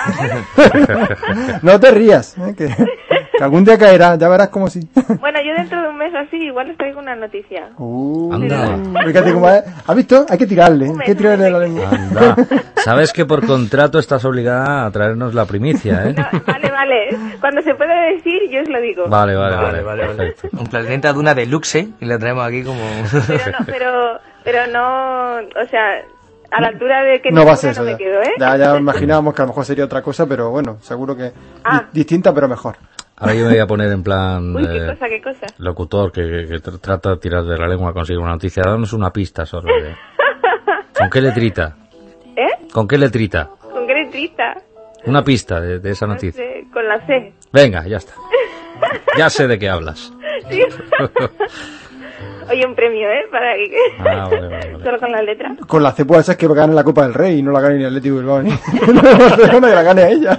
No te rías, ¿eh? que, que algún día caerá, ya verás como sí. Bueno, yo dentro de un mes así igual os traigo una noticia. Uh, Anda. fíjate cómo es. ¿Has visto? Hay que tirarle, Un hay que mes, tirarle un la mes. lengua. Anda. Sabes que por contrato estás obligada a traernos la primicia, ¿eh? No, vale, vale. Cuando se pueda decir, yo os lo digo. Vale, vale, vale, Vale, vale, vale. perfecto. Un planeta de una deluxe y la traemos aquí como... Pero no, pero, pero no, o sea, a la altura de que No va a ninguna ser eso. no me ya. quedo, ¿eh? ya, ya imaginábamos que a lo mejor sería otra cosa, pero bueno, seguro que Ah. di- distinta, pero mejor. Ahora yo me voy a poner en plan Uy, qué eh, cosa, qué cosa. locutor que, que- que tr- trata de tirar de la lengua a conseguir una noticia. Danos una pista solo. de- ¿Con qué letrita? ¿Eh? ¿Con qué letrita? ¿Con qué letrita? Una pista de, de esa No noticia. sé, con la C. Venga, ya está. Ya sé de qué hablas. Sí. Oye, un premio, ¿eh? Para que... Ah, vale, vale, vale. Solo con las letras. Con la C puede ser que gane la Copa del Rey y no la gane ni Atlético Bilbao ni no, Barcelona, que la gane a ella.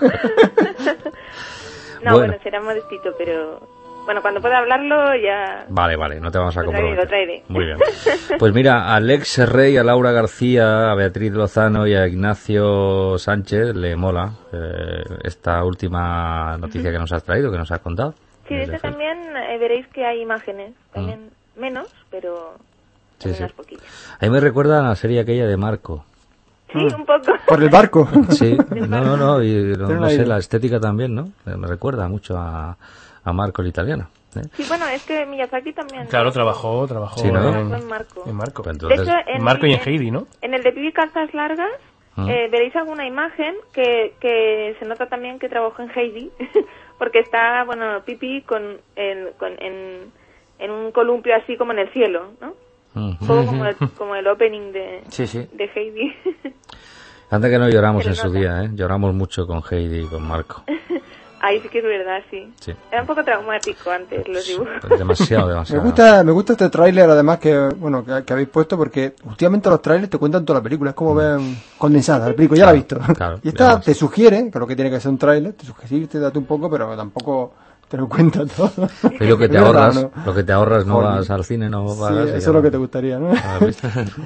No, Bueno. bueno, será modestito, pero... Bueno, cuando pueda hablarlo ya... Vale, vale, no te vamos a Lo traeré, comprometer. lo traeré. Muy bien. Pues mira, a Alex Rey, a Laura García, a Beatriz Lozano y a Ignacio Sánchez le mola eh, esta última noticia que nos has traído, que nos has contado. Sí, de Desde este Facebook. también eh, veréis que hay imágenes. También menos, pero... Sí, también sí. unas poquillas. A mí me recuerda a la serie aquella de Marco. Sí, un poco. Por el barco. Sí, no, no, no, y no, Tiene no un sé, aire. la estética también, ¿no? Eh, Me recuerda mucho a, a Marco el italiano. ¿eh? Sí, bueno, es que Miyazaki también... Claro, trabajó, trabajó Sí, ¿no? Trabajó en, en Marco. en Marco. Pues De entonces, hecho, en, En Marco y en en- Heidi, ¿no? En el de Pibi Calzas Largas Mm. eh, veréis alguna imagen que, que se nota también que trabajó en Heidi, porque está, bueno, Pipi con, en, con, en, en un columpio así como en el cielo, ¿no? ujú. Un poco como el, como el opening de, Sí, sí. de Heidi. Anda que no lloramos Se en le su nota. día, ¿eh? Lloramos mucho con Heidi y con Marco. Ahí sí que es verdad, sí. Sí. Era un poco traumático antes los dibujos. Demasiado, Me demasiado. gusta, me gusta este tráiler además que, bueno, que, que habéis puesto porque últimamente los trailers te cuentan toda la película, es como ver condensada la película, ya la he visto. claro, Y esta además. te sugiere, que lo que tiene que ser un tráiler, te sugiere, te date un poco, pero tampoco te lo cuenta todo. Y lo que te Es verdad, ahorras, ¿no? lo que te ahorras no Joder. vas al cine, no Sí, pagas. y eso ya es lo no- que te gustaría, ¿no? Ah, ¿viste?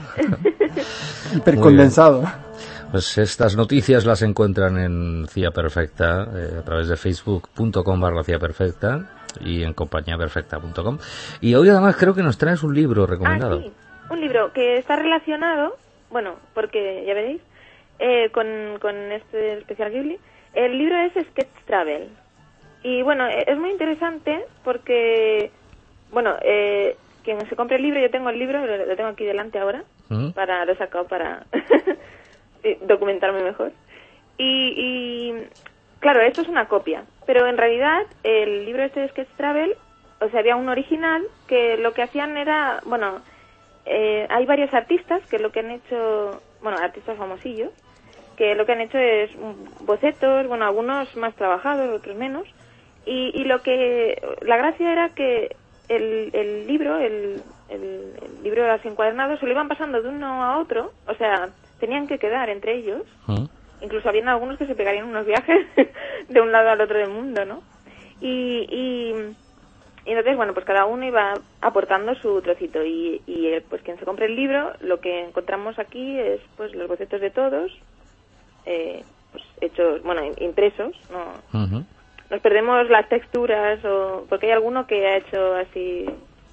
Hipercondensado. Pues estas noticias las encuentran en Cia Perfecta, eh, a través de facebook.com barra Cia Perfecta y en compañiaperfecta punto com. Y hoy además creo que nos traes un libro recomendado. Ah, sí, un libro que está relacionado, bueno, porque ya veréis, eh, con, con este especial Ghibli. El libro es Sketch Travel. Y bueno, eh, es muy interesante porque, bueno, eh, quien se compre el libro, yo tengo el libro, lo, lo tengo aquí delante ahora, ¿Mm? para lo he sacado para documentarme mejor. Y, y, claro, esto es una copia, pero en realidad el libro este de Sketch Travel, o sea, había un original que lo que hacían era, bueno, eh, hay varios artistas que lo que han hecho, bueno, artistas famosillos, que lo que han hecho es mm, bocetos, bueno, algunos más trabajados, otros menos, y, y lo que, la gracia era que el, el libro, el, el, el libro así encuadernado, se lo iban pasando de uno a otro, o sea, tenían que quedar entre ellos, ¿Mm? incluso habían algunos que se pegarían unos viajes de un lado al otro del mundo, ¿no? Y, y, y entonces, bueno, pues cada uno iba aportando su trocito y, y eh, pues quien se compre el libro, lo que encontramos aquí es pues los bocetos de todos, eh, pues hechos, bueno, impresos, ¿no? Ujú. Nos perdemos las texturas o porque hay alguno que ha hecho así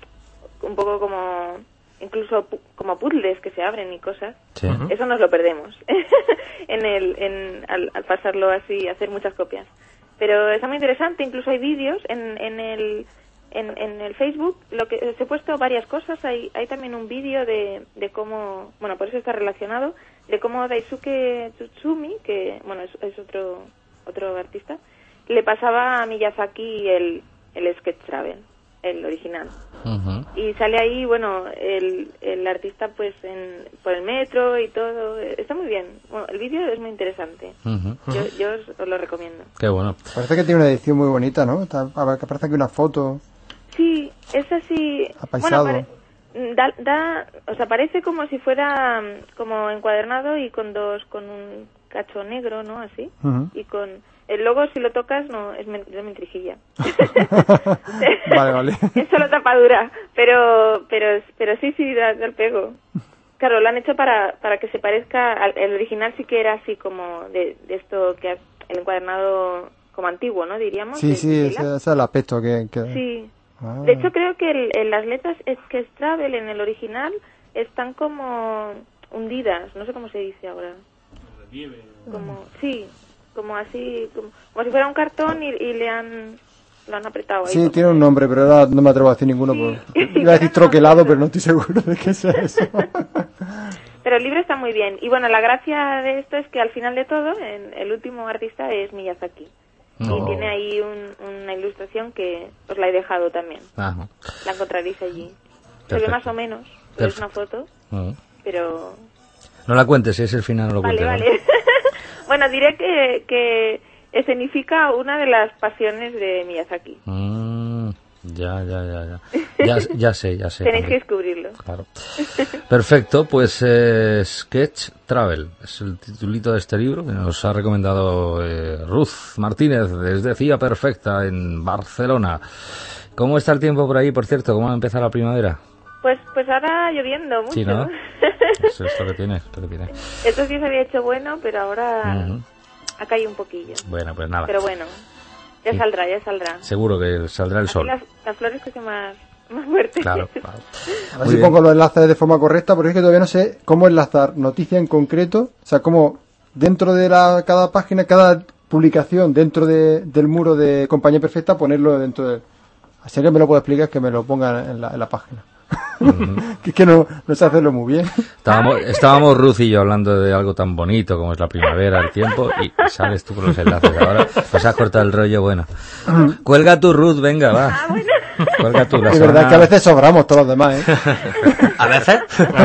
un poco como incluso pu- como puzzles que se abren y cosas. Sí. Eso nos lo perdemos en el en al, al pasarlo así, hacer muchas copias. Pero está muy interesante, incluso hay vídeos en en el en, en el Facebook, lo que os he puesto varias cosas, hay hay también un vídeo de de cómo, bueno, por eso está relacionado, de cómo Daisuke Tsutsumi, que bueno, es, es otro otro artista, le pasaba a Miyazaki el el Sketch Travel, el original. Ujú. Y sale ahí, bueno, el, el artista pues en, por el metro y todo. Está muy bien. Bueno, el vídeo es muy interesante. Ujú. Yo, yo os, os lo recomiendo. Qué bueno. Parece que tiene una edición muy bonita, ¿no? Está, aparece aquí una foto. Sí, es así. Apaisado. Bueno, pare- da, da, o sea, parece como si fuera mm, como encuadernado y con dos, con un, cacho negro, ¿no? Así. Uh-huh. Y con el logo, si lo tocas, no, es, men- es mentrijilla. Vale, vale. Es solo tapadura, pero pero pero sí, sí, da, da el pego. Claro, lo han hecho para para que se parezca al el original, sí que era así como de, de esto que has, el encuadernado como antiguo, ¿no? Diríamos. Sí, de- sí, de ese, tela. ese es el aspecto que... que... Sí. Ah. De hecho, creo que el, en las letras es que es Travel en el original están como hundidas, no sé cómo se dice ahora. Como, sí, como así, como, como si fuera un cartón y, y le han lo han apretado ahí. Sí, como- tiene un nombre, pero ahora no me atrevo a decir ninguno. Sí. Por... Iba a decir troquelado, pero no estoy seguro de que sea eso. Pero el libro está muy bien. Y bueno, la gracia de esto es que al final de todo, en, el último artista es Miyazaki. No. Y tiene ahí un- una ilustración que os la he dejado también. Ajá. La encontraréis allí. Se Perfecto. ve más o menos, pero es Perfecto. una foto, Mm. pero... No la cuentes, si es el final, no lo Vale, cuentes. vale. Bueno, diré que, que escenifica una de las pasiones de Miyazaki. Mm, ya, ya, ya, ya. Ya, ya sé, ya sé. Tenéis que también. descubrirlo. Claro. Perfecto, pues eh, Sketch Travel es el titulito de este libro que nos ha recomendado eh, Ruth Martínez desde Cía Perfecta en Barcelona. ¿Cómo está el tiempo por ahí, por cierto? ¿Cómo va a empezar la primavera? Pues pues ahora lloviendo mucho. Sí, ¿no? Eso es lo que tiene, es lo que tiene. Estos días había hecho bueno, pero ahora Ujú. ha caído un poquillo. Bueno, pues nada. Pero bueno, ya Sí. saldrá, ya saldrá. Seguro que saldrá el Así sol. las, las flores que son más, más fuertes. Claro, claro. A ver Muy si bien. pongo los enlaces de forma correcta, porque es que todavía no sé cómo enlazar noticia en concreto. O sea, cómo dentro de la, cada página, cada publicación dentro de, del muro de Compañía Perfecta, ponerlo dentro de... Así que me lo puedo explicar, que me lo pongan en la, en la página. Que es que no, no sé hacerlo muy bien. Estábamos, estábamos Ruth y yo hablando de algo tan bonito como es la primavera, el tiempo, y sales tú con los enlaces. Ahora pues has cortado el rollo, bueno. Cuelga tu Ruth, venga, va. Ah, bueno. Cuelga tú. La Es verdad semana- que a veces sobramos todos los demás, ¿eh? A veces.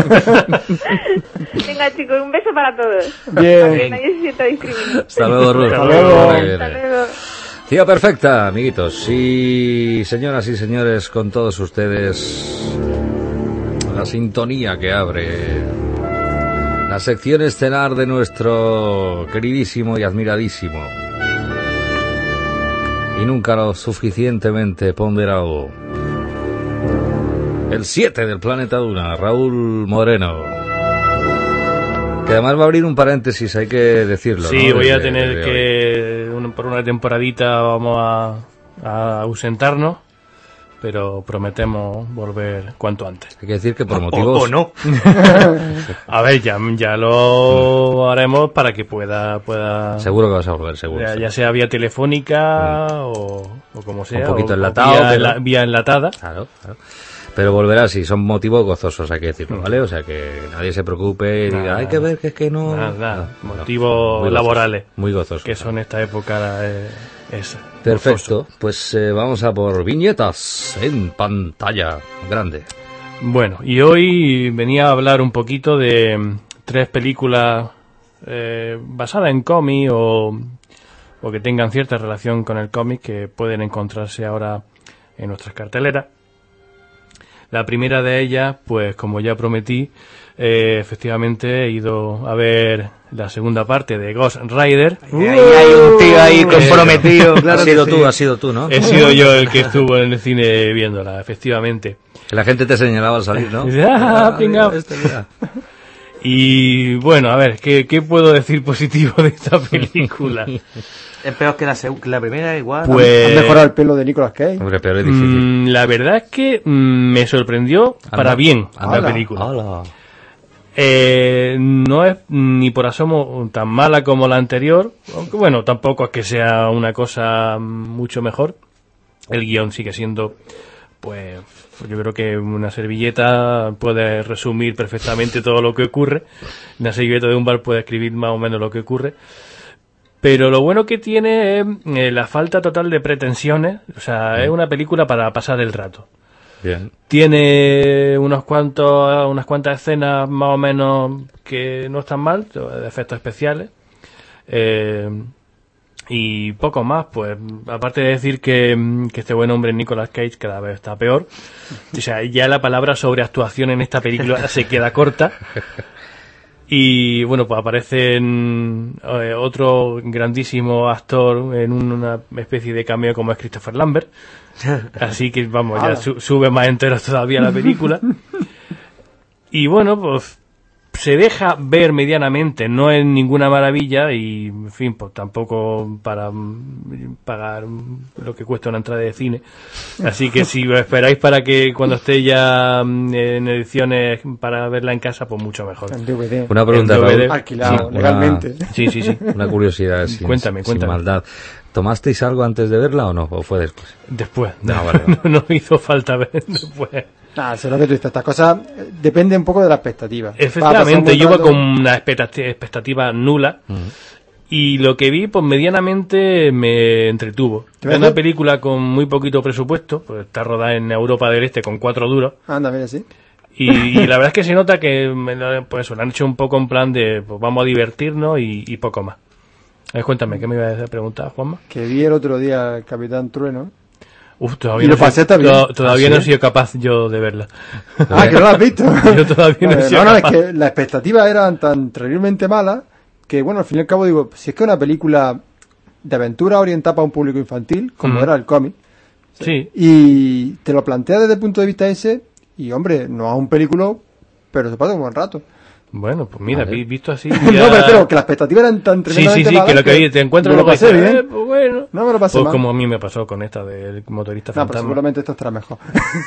Venga, chicos, un beso para todos. Bien. Que nadie se sienta discriminado. Hasta luego, Ruth. Hasta luego. Muy bien. Hasta luego. Cía Perfecta, amiguitos. Y señoras y señores, con todos ustedes, la sintonía que abre la sección estelar de nuestro queridísimo y admiradísimo y nunca lo suficientemente ponderado, el siete del planeta Duna, Raúl Moreno. Que además va a abrir un paréntesis, hay que decirlo. Sí, ¿no? voy a Desde- tener desde hoy. que, un- por una temporadita vamos a, a ausentarnos, pero prometemos volver cuanto antes. Hay que decir que por O, motivos... o no. A ver, ya, ya lo haremos para que pueda... pueda Seguro que vas a volver, seguro. ya, seguro. ya sea vía telefónica o, o como sea. poquito o- o enlatado, Vía, pero- enla- vía enlatada. Claro, claro. Pero volverá, sí, son motivos gozosos, hay que decirlo, ¿vale? O sea, que nadie se preocupe y diga, Nada. hay que ver que es que no... Nada, nada. No, no, Motivos muy gozosos, laborales. Muy gozosos. Que son esta época eh, es Perfecto, pues eh, vamos a por viñetas en pantalla grande. Bueno, y hoy venía a hablar un poquito de mm, tres películas eh, basadas en cómic o, o que tengan cierta relación con el cómic que pueden encontrarse ahora en nuestras carteleras. La primera de ellas, pues como ya prometí, eh, efectivamente he ido a ver la segunda parte de Ghost Rider. Ahí hay un tío ahí comprometido, claro. has que sido sí. tú, has sido tú, ¿no? He sido yo el que estuvo en el cine viéndola, efectivamente. Que la gente te señalaba al salir, ¿no? Dice, "Ah, Ah, pringao". mira, este, mira. Y bueno, a ver, ¿qué, qué puedo decir positivo de esta película? Es peor que la, seg- que la primera, igual. Pues Han mejorado el pelo de Nicolas Cage. Hombre, pero es difícil. mm, la verdad es que mm, me sorprendió para Anda, bien anda. la película. Hala. Eh, no es ni por asomo tan mala como la anterior, aunque bueno, tampoco es que sea una cosa mucho mejor. El guión sigue siendo, pues, yo creo que una servilleta puede resumir perfectamente todo lo que ocurre. Una servilleta de un bar puede escribir más o menos lo que ocurre. Pero lo bueno que tiene es eh, la falta total de pretensiones. O sea, es una película para pasar el rato. Bien. Tiene unos cuantos, unas cuantas escenas más o menos que no están mal, de efectos especiales. Eh, y poco más, pues, aparte de decir que, que este buen hombre Nicolas Cage cada vez está peor. O sea, ya la palabra sobreactuación en esta película se queda corta. Y bueno, pues aparece en, eh, otro grandísimo actor en una especie de cameo como es Christopher Lambert. Así que vamos, ya su, sube más entero todavía la película. Y bueno, pues se deja ver medianamente, no es ninguna maravilla y, en fin, pues tampoco para mm, pagar lo que cuesta una entrada de cine. Así que si os esperáis para que cuando esté ya mm, en ediciones para verla en casa, pues mucho mejor. En D V D. Una pregunta, En D V D. Raúl. Alquilado, Sí, legalmente. Una, Sí, sí, sí. una curiosidad, sin, Cuéntame, sin cuéntame. maldad. ¿Tomasteis algo antes de verla o no? ¿O fue después? Después. No, vale, vale. no, no hizo falta ver después. Nada, sé lo que tú dices. Estas cosas eh, depende un poco de la expectativa. Efectivamente, yo iba con una expectativa, expectativa nula. Uh-huh. Y lo que vi, pues medianamente me entretuvo. Es una película con muy poquito presupuesto, pues está rodada en Europa del Este con cuatro duros. Anda, mira, sí. Y, y la verdad es que se nota que pues eso, lo han hecho un poco en plan de pues vamos a divertirnos y, y poco más. A ver, cuéntame, ¿qué me ibas a preguntar, Juanma? Que vi el otro día el Capitán Trueno. Uf, todavía, y no, lo pasé soy, también. to, todavía ¿Ah, no sí? he sido capaz yo de verla. Ah, que no la has visto. Yo todavía no he sido no, no, capaz. es que las expectativas eran tan terriblemente malas que, bueno, al fin y al cabo digo, si es que una película de aventura orientada para un público infantil, como mm. era el cómic, sí. y te lo planteas desde el punto de vista ese, y hombre, no es un película, pero se pasa un buen rato. Bueno, pues mira, vale. visto así. Ya... no, pero, pero que las expectativas eran tan tremendamente Sí, sí, sí, malas que lo que, que te encuentras lo pasé bien. Eh, pues bueno. No me lo pasé Pues mal. como a mí me pasó con esta del motorista no, fantasma. pero seguramente esto estará mejor.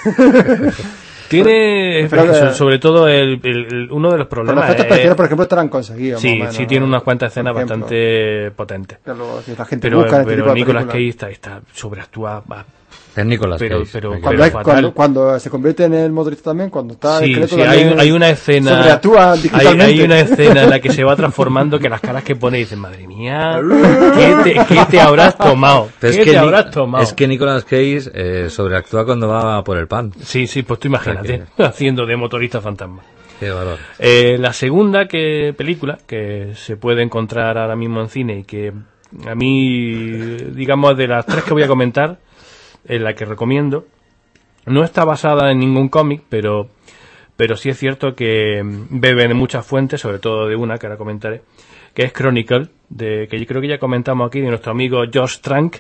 Tiene, pero, pero, sobre todo, el, el, el, uno de los problemas. Los efectos especiales, por ejemplo, estarán conseguidos. Sí, menos, sí, tiene unas cuantas escenas bastante potentes. Pero, si la gente pero busca pero este Nicolas Cage está, está sobreactúa. Es Nicolas pero, Cage. Pero, cuando, pero es, cuando, cuando se convierte en el motorista también, cuando está sí, el esqueleto sí, hay, hay una escena. Sobreactúa digitalmente. Hay, hay una escena en la que se va transformando que las caras que pone dicen, madre mía, ¿qué te, qué te habrás tomado? ¿Qué es te que habrás Ni, tomado? Es que Nicolas Cage eh, sobreactúa cuando va por el pan. Sí, sí, pues tú imagínate, o sea, que... haciendo de motorista fantasma. Qué valor. Eh, la segunda que película que se puede encontrar ahora mismo en cine y que a mí, digamos, de las tres que voy a comentar, es la que recomiendo. No está basada en ningún cómic, pero pero sí es cierto que bebe de muchas fuentes, sobre todo de una que ahora comentaré, que es Chronicle, de que yo creo que ya comentamos aquí, de nuestro amigo Josh Trank.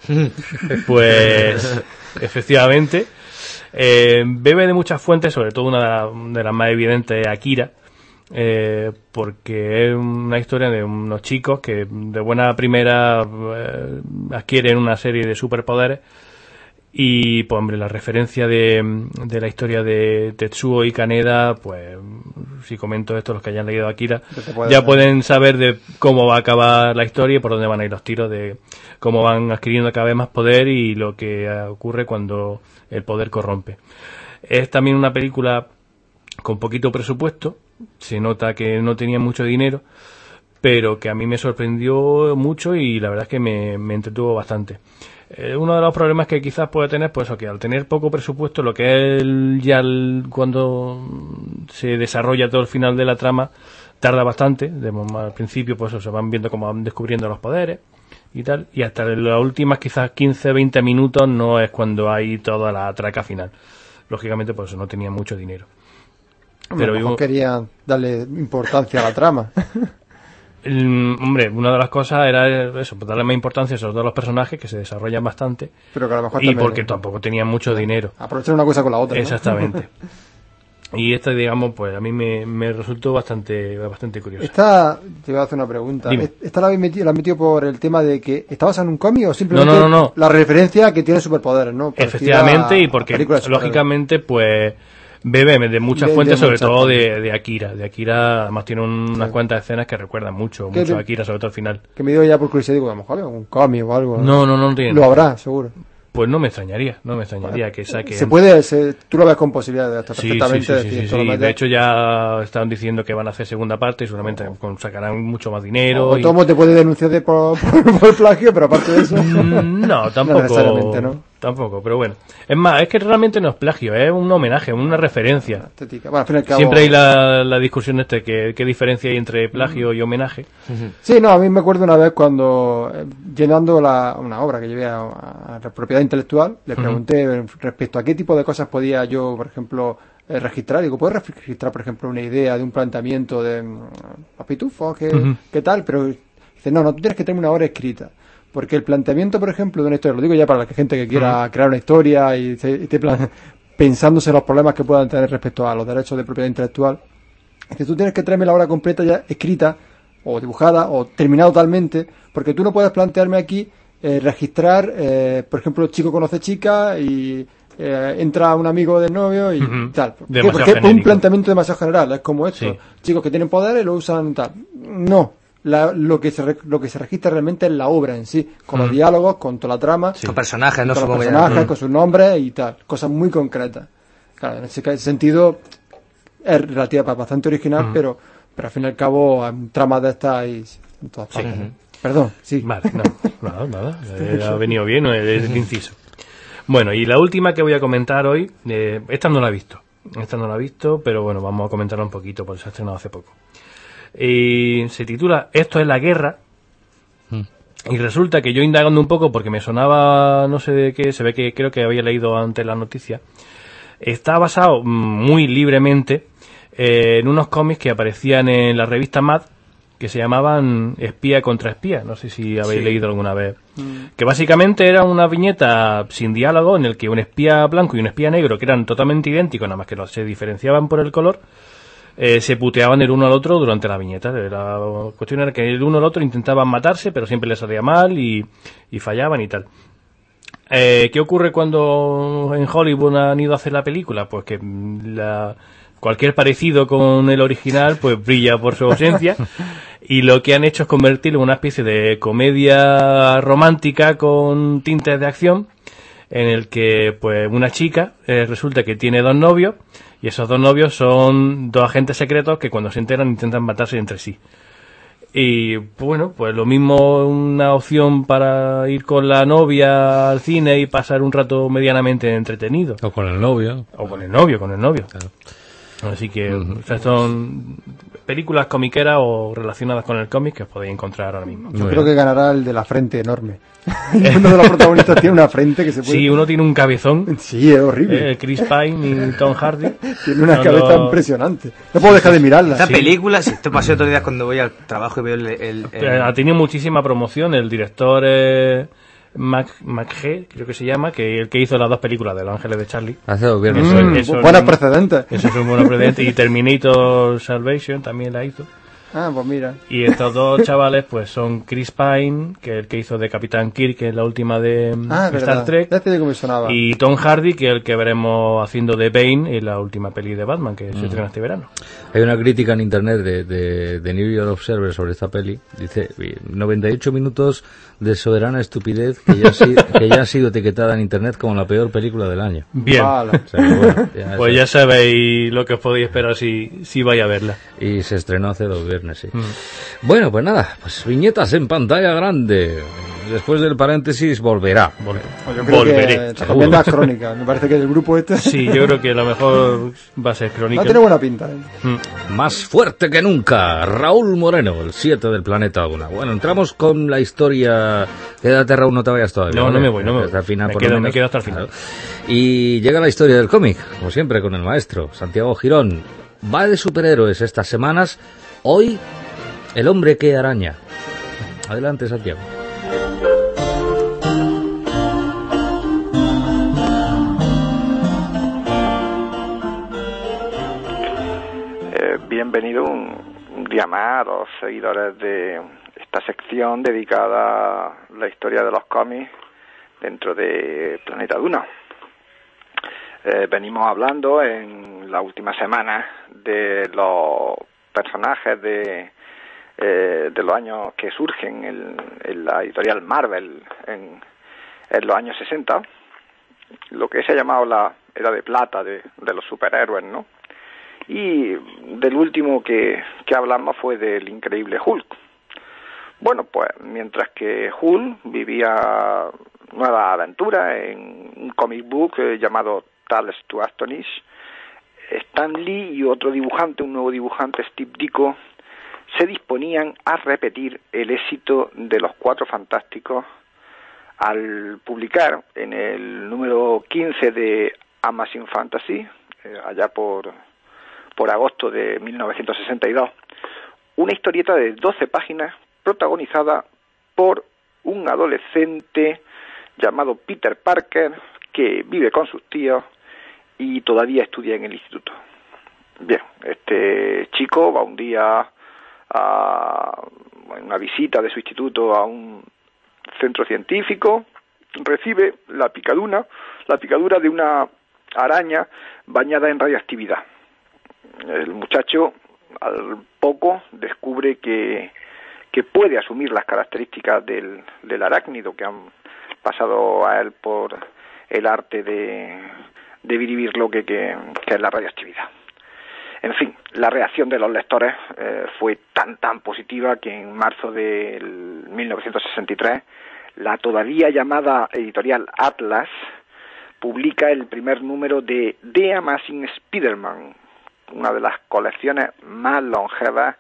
Pues efectivamente eh, bebe de muchas fuentes, sobre todo una de, la, de las más evidentes, Akira, eh, porque es una historia de unos chicos que de buena primera eh, adquieren una serie de superpoderes. Y, pues, hombre, la referencia de, de la historia de Tetsuo y Kaneda, pues, si comento esto, los que hayan leído Akira, puede ya ver. Pueden saber de cómo va a acabar la historia y por dónde van a ir los tiros, de cómo van adquiriendo cada vez más poder y lo que ocurre cuando el poder corrompe. Es también una película con poquito presupuesto, se nota que no tenía mucho dinero, pero que a mí me sorprendió mucho y la verdad es que me, me entretuvo bastante. Eh, uno de los problemas que quizás puede tener, pues que al tener poco presupuesto, lo que es el, ya el, cuando se desarrolla todo el final de la trama, tarda bastante. De, al principio, pues se van viendo cómo van descubriendo los poderes y tal, y hasta las últimas quizás quince a veinte minutos no es cuando hay toda la traca final. Lógicamente, pues no tenía mucho dinero. Hombre, pero yo querían darle importancia a la trama. El, hombre, una de las cosas era eso, pues darle más importancia a esos dos personajes que se desarrollan bastante, pero que a lo mejor y porque tampoco tenían mucho dinero. Aprovechar una cosa con la otra, ¿no? Exactamente. Y esta, digamos, pues a mí me, me resultó bastante bastante curiosa. Esta, te voy a hacer una pregunta. Dime. ¿Esta la habéis metido, la has metido por el tema de que está basada en un cómic o simplemente no, no, no, no. la referencia que tiene superpoderes, ¿no? Efectivamente, a, y porque lógicamente, pues bebe de muchas de, fuentes, de sobre muchas todo de, de Akira. De Akira, además tiene un, unas sí. cuantas escenas que recuerdan mucho, mucho a Akira, sobre todo al final. Que me dio ya por curiosidad, digo, a lo mejor un cómic o algo. No, no, no, no tiene. Lo habrá, seguro. Pues no me extrañaría, no me extrañaría que saquen... Se puede, se, tú lo ves con posibilidad de hasta sí, perfectamente sí, sí, decir, sí, sí, sí. De hecho ya están diciendo que van a hacer segunda parte y seguramente oh. sacarán mucho más dinero. O y... Tomo te puede denunciar de por, por, por plagio, pero aparte de eso... No, tampoco. No necesariamente, ¿no? Tampoco, pero bueno. Es más, es que realmente no es plagio, es un homenaje, una referencia. Bueno, al fin y al cabo... Siempre hay la, la discusión este, que qué diferencia hay entre plagio y homenaje. Sí, no, a mí me acuerdo una vez cuando, eh, llenando la, una obra que llevé a, a la propiedad intelectual, le pregunté uh-huh. respecto a qué tipo de cosas podía yo, por ejemplo, eh, registrar. Digo, ¿puedes registrar, por ejemplo, una idea de un planteamiento de um, Papitufo? ¿Qué, uh-huh. ¿Qué tal? Pero dice, no, no, tú tienes que tener una obra escrita. Porque el planteamiento, por ejemplo, de una historia, lo digo ya para la gente que quiera uh-huh. crear una historia y esté plan, pensándose los problemas que puedan tener respecto a los derechos de propiedad intelectual, dice, tú tienes que traerme la obra completa ya escrita, o dibujada, o terminada totalmente, porque tú no puedes plantearme aquí eh, registrar, eh, por ejemplo, chico conoce chica y eh, entra un amigo del novio y uh-huh. tal. ¿Por qué? Porque es un planteamiento demasiado general, es como esto, sí. Chicos que tienen poderes lo usan tal. No. La, lo que se re, lo que se registra realmente es la obra en sí, con mm. los diálogos, con toda la trama, sí. con personajes, no con los personajes, mm. con sus nombres y tal, cosas muy concretas. Claro, en ese sentido es relativa, bastante original, mm. pero pero al fin y al cabo tramas de estas y en todas partes. Sí. Perdón, sí. Vale, no, nada, nada, eh, ha venido bien el, el inciso. Bueno, y la última que voy a comentar hoy, eh, esta no la he visto, esta no la he visto, pero bueno, vamos a comentarla un poquito, porque se ha estrenado hace poco. Y se titula Esto es la guerra. Mm. Y resulta que yo indagando un poco, porque me sonaba, no sé de qué, se ve que creo que había leído antes la noticia, está basado muy libremente eh, en unos cómics que aparecían en la revista Mad, que se llamaban Espía contra Espía, no sé si habéis sí. leído alguna vez, mm. que básicamente era una viñeta sin diálogo en el que un espía blanco y un espía negro, que eran totalmente idénticos, nada más que no se diferenciaban por el color, Eh, se puteaban el uno al otro durante la viñeta. La cuestión era que el uno al otro intentaban matarse, pero siempre les salía mal y, y fallaban y tal. Eh, ¿Qué ocurre cuando en Hollywood han ido a hacer la película? Pues que la, cualquier parecido con el original pues brilla por su ausencia y lo que han hecho es convertirlo en una especie de comedia romántica con tintes de acción, en el que pues una chica eh, resulta que tiene dos novios. Y esos dos novios son dos agentes secretos que cuando se enteran intentan matarse entre sí. Y bueno, pues lo mismo una opción para ir con la novia al cine y pasar un rato medianamente entretenido. O con el novio. O con el novio, con el novio. Claro. Así que uh-huh. o sea, son películas comiqueras o relacionadas con el cómic que os podéis encontrar ahora mismo. Yo Muy creo bien. que ganará el de la frente enorme. Uno de los protagonistas tiene una frente que se puede... Sí, uno tiene un cabezón. Sí, es horrible. Eh, Chris Pine y Tom Hardy. Tiene una cabeza los... impresionante. No puedo dejar de mirarla. Esta sí. película, si esto pasé otros días cuando voy al trabajo y veo el... el, el... Ha tenido muchísima promoción. El director eh, Mac, McG, creo que se llama, que el que hizo las dos películas de Los Ángeles de Charlie. Hace dos viernes. Mm, eso buenas es, precedentes. Eso es un buen precedente. Y Terminator Salvation también la hizo. Ah, pues mira. Y estos dos chavales pues son Chris Pine, que es el que hizo de Capitán Kirk en la última de ah, Star verdad. Trek, este que me sonaba. Y Tom Hardy, que es el que veremos haciendo de Bane en la última peli de Batman que mm. se estrena este verano. Hay una crítica en internet de, de, de New York Observer sobre esta peli. Dice, noventa y ocho minutos de soberana estupidez que ya, ha sido, que ya ha sido etiquetada en internet como la peor película del año. Bien. Vale. O sea, bueno, ya pues ya sabéis lo que os podéis esperar si, si vais a verla. Y se estrenó hace dos viernes, sí. Mm. Bueno, pues nada, pues viñetas en pantalla grande. Después del paréntesis volverá. Vol- yo creo Volveré. Que también las crónicas. Me parece que el grupo este... Sí, yo creo que lo mejor va a ser crónica. Va a tener buena pinta. ¿eh? Mm. Más fuerte que nunca, Raúl Moreno, el siete del planeta Duna. Bueno, entramos con la historia... Quédate, Raúl, no te vayas todavía. No, ¿vale? no me voy, no me voy. Hasta el final, me, por quedo, lo menos. me quedo hasta el final. Y llega la historia del cómic, como siempre, con el maestro, Santiago Girón. Va de superhéroes estas semanas. Hoy, El hombre que araña. Adelante, Santiago. Bienvenido un, un día más a los seguidores de esta sección dedicada a la historia de los cómics dentro de Planeta Duna. Eh, venimos hablando en la última semana de los personajes de, eh, de los años que surgen en, en la editorial Marvel en, en los años sesenta, lo que se ha llamado la era de plata de, de los superhéroes, ¿no? Y del último que, que hablamos fue del increíble Hulk. Bueno, pues mientras que Hulk vivía nueva aventura en un comic book eh, llamado Tales to Astonish, Stan Lee y otro dibujante, un nuevo dibujante, Steve Ditko, se disponían a repetir el éxito de los Cuatro Fantásticos al publicar en el número quince de Amazing Fantasy, eh, allá por, por agosto de mil novecientos sesenta y dos, una historieta de doce páginas protagonizada por un adolescente llamado Peter Parker que vive con sus tíos y todavía estudia en el instituto. Bien, este chico va un día a una visita de su instituto a un centro científico, recibe la picadura, la picadura de una araña bañada en radioactividad. El muchacho al poco descubre que, que puede asumir las características del, del arácnido que han pasado a él por el arte de, de vivir lo que, que, que es la radioactividad. En fin, la reacción de los lectores eh, fue tan tan positiva que en marzo de mil novecientos sesenta y tres la todavía llamada editorial Atlas publica el primer número de The Amazing Spider-Man, una de las colecciones más longevas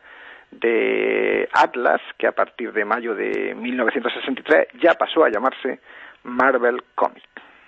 de Atlas, que a partir de mayo de mil novecientos sesenta y tres ya pasó a llamarse Marvel Comics.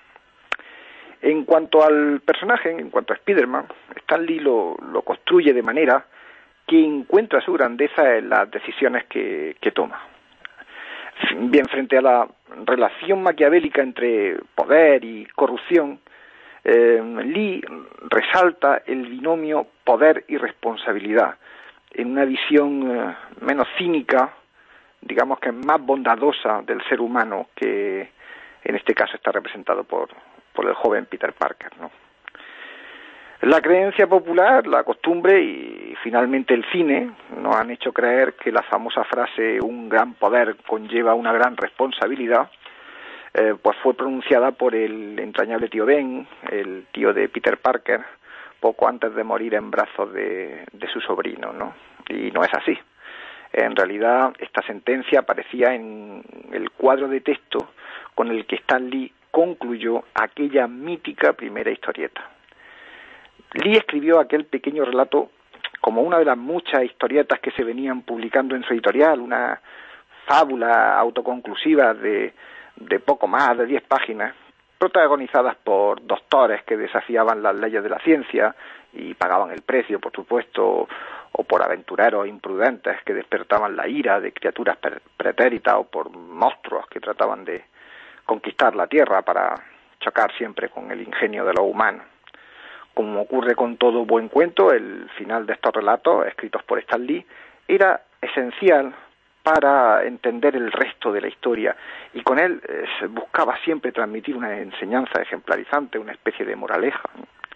En cuanto al personaje, en cuanto a Spider-Man, Stan Lee lo, lo construye de manera que encuentra su grandeza en las decisiones que, que toma. Bien, frente a la relación maquiavélica entre poder y corrupción, eh, Lee resalta el binomio poder y responsabilidad en una visión eh, menos cínica, digamos que más bondadosa del ser humano, que en este caso está representado por, por el joven Peter Parker, ¿no? La creencia popular, la costumbre y finalmente el cine nos han hecho creer que la famosa frase "un gran poder conlleva una gran responsabilidad" eh, pues fue pronunciada por el entrañable tío Ben, el tío de Peter Parker, poco antes de morir en brazos de, de su sobrino, ¿no? Y no es así. En realidad, esta sentencia aparecía en el cuadro de texto con el que Stan Lee concluyó aquella mítica primera historieta. Lee escribió aquel pequeño relato como una de las muchas historietas que se venían publicando en su editorial, una fábula autoconclusiva de, de poco más de diez páginas, protagonizadas por doctores que desafiaban las leyes de la ciencia y pagaban el precio, por supuesto, o por aventureros imprudentes que despertaban la ira de criaturas pretéritas, o por monstruos que trataban de conquistar la Tierra para chocar siempre con el ingenio de los humanos. Como ocurre con todo buen cuento, el final de estos relatos, escritos por Stan Lee, era esencial para entender el resto de la historia, y con él eh, se buscaba siempre transmitir una enseñanza ejemplarizante, una especie de moraleja.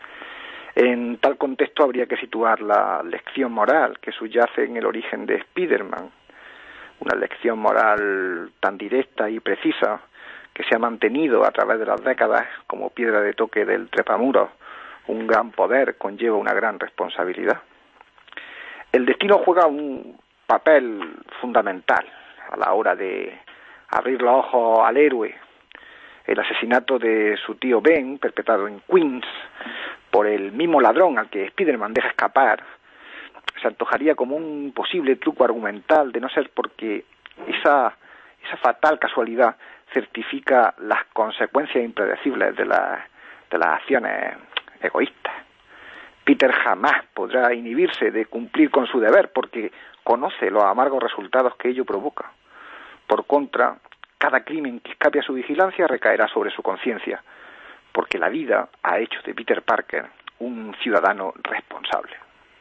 En tal contexto habría que situar la lección moral que subyace en el origen de Spider-Man, una lección moral tan directa y precisa que se ha mantenido a través de las décadas como piedra de toque del trepamuros. Un gran poder conlleva una gran responsabilidad. El destino juega un papel fundamental a la hora de abrir los ojos al héroe. El asesinato de su tío Ben, perpetrado en Queens por el mismo ladrón al que Spider-Man deja escapar, se antojaría como un posible truco argumental, de no ser porque esa, esa fatal casualidad certifica las consecuencias impredecibles de, la, de las acciones egoístas. Peter jamás podrá inhibirse de cumplir con su deber porque conoce los amargos resultados que ello provoca. Por contra, cada crimen que escape a su vigilancia recaerá sobre su conciencia, porque la vida ha hecho de Peter Parker un ciudadano responsable.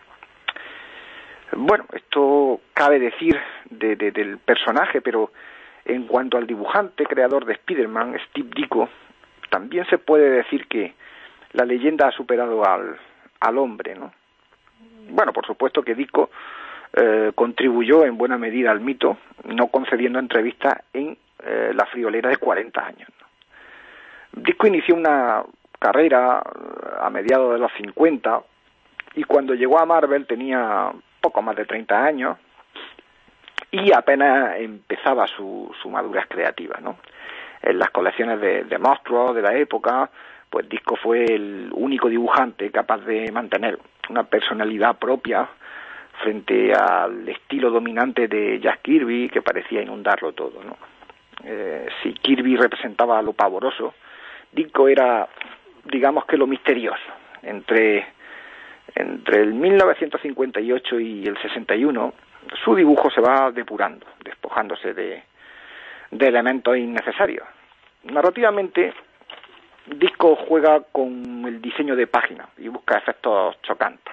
Bueno, esto cabe decir de, de, del personaje, pero en cuanto al dibujante creador de Spider-Man, Steve Ditko, también se puede decir que la leyenda ha superado al, al hombre, ¿no? Bueno, por supuesto que Ditko eh, contribuyó en buena medida al mito, no concediendo entrevistas en eh, la friolera de cuarenta años, ¿no? Ditko inició una carrera a mediados de los cincuenta y cuando llegó a Marvel tenía poco más de treinta años y apenas empezaba su, su madurez creativa, ¿no? En las colecciones de, de monstruos de la época, pues Ditko fue el único dibujante capaz de mantener una personalidad propia frente al estilo dominante de Jack Kirby, que parecía inundarlo todo, ¿no? Eh, si Kirby representaba lo pavoroso, Ditko era, digamos que lo misterioso, entre, entre el mil novecientos cincuenta y ocho y el sesenta y uno, su dibujo se va depurando, despojándose de, de elementos innecesarios. Narrativamente, Disco juega con el diseño de páginas y busca efectos chocantes.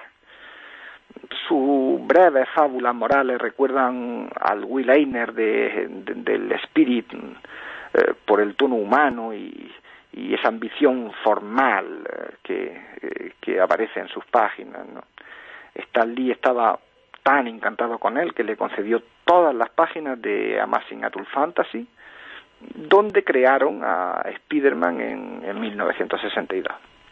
Sus breves fábulas morales recuerdan al Will Eisner de, de, del Spirit eh, por el tono humano y, y esa ambición formal eh, que, eh, que aparece en sus páginas, ¿no? Stan Lee estaba tan encantado con él que le concedió todas las páginas de Amazing Adult Fantasy, donde crearon a Spider-Man en, en mil novecientos sesenta y dos.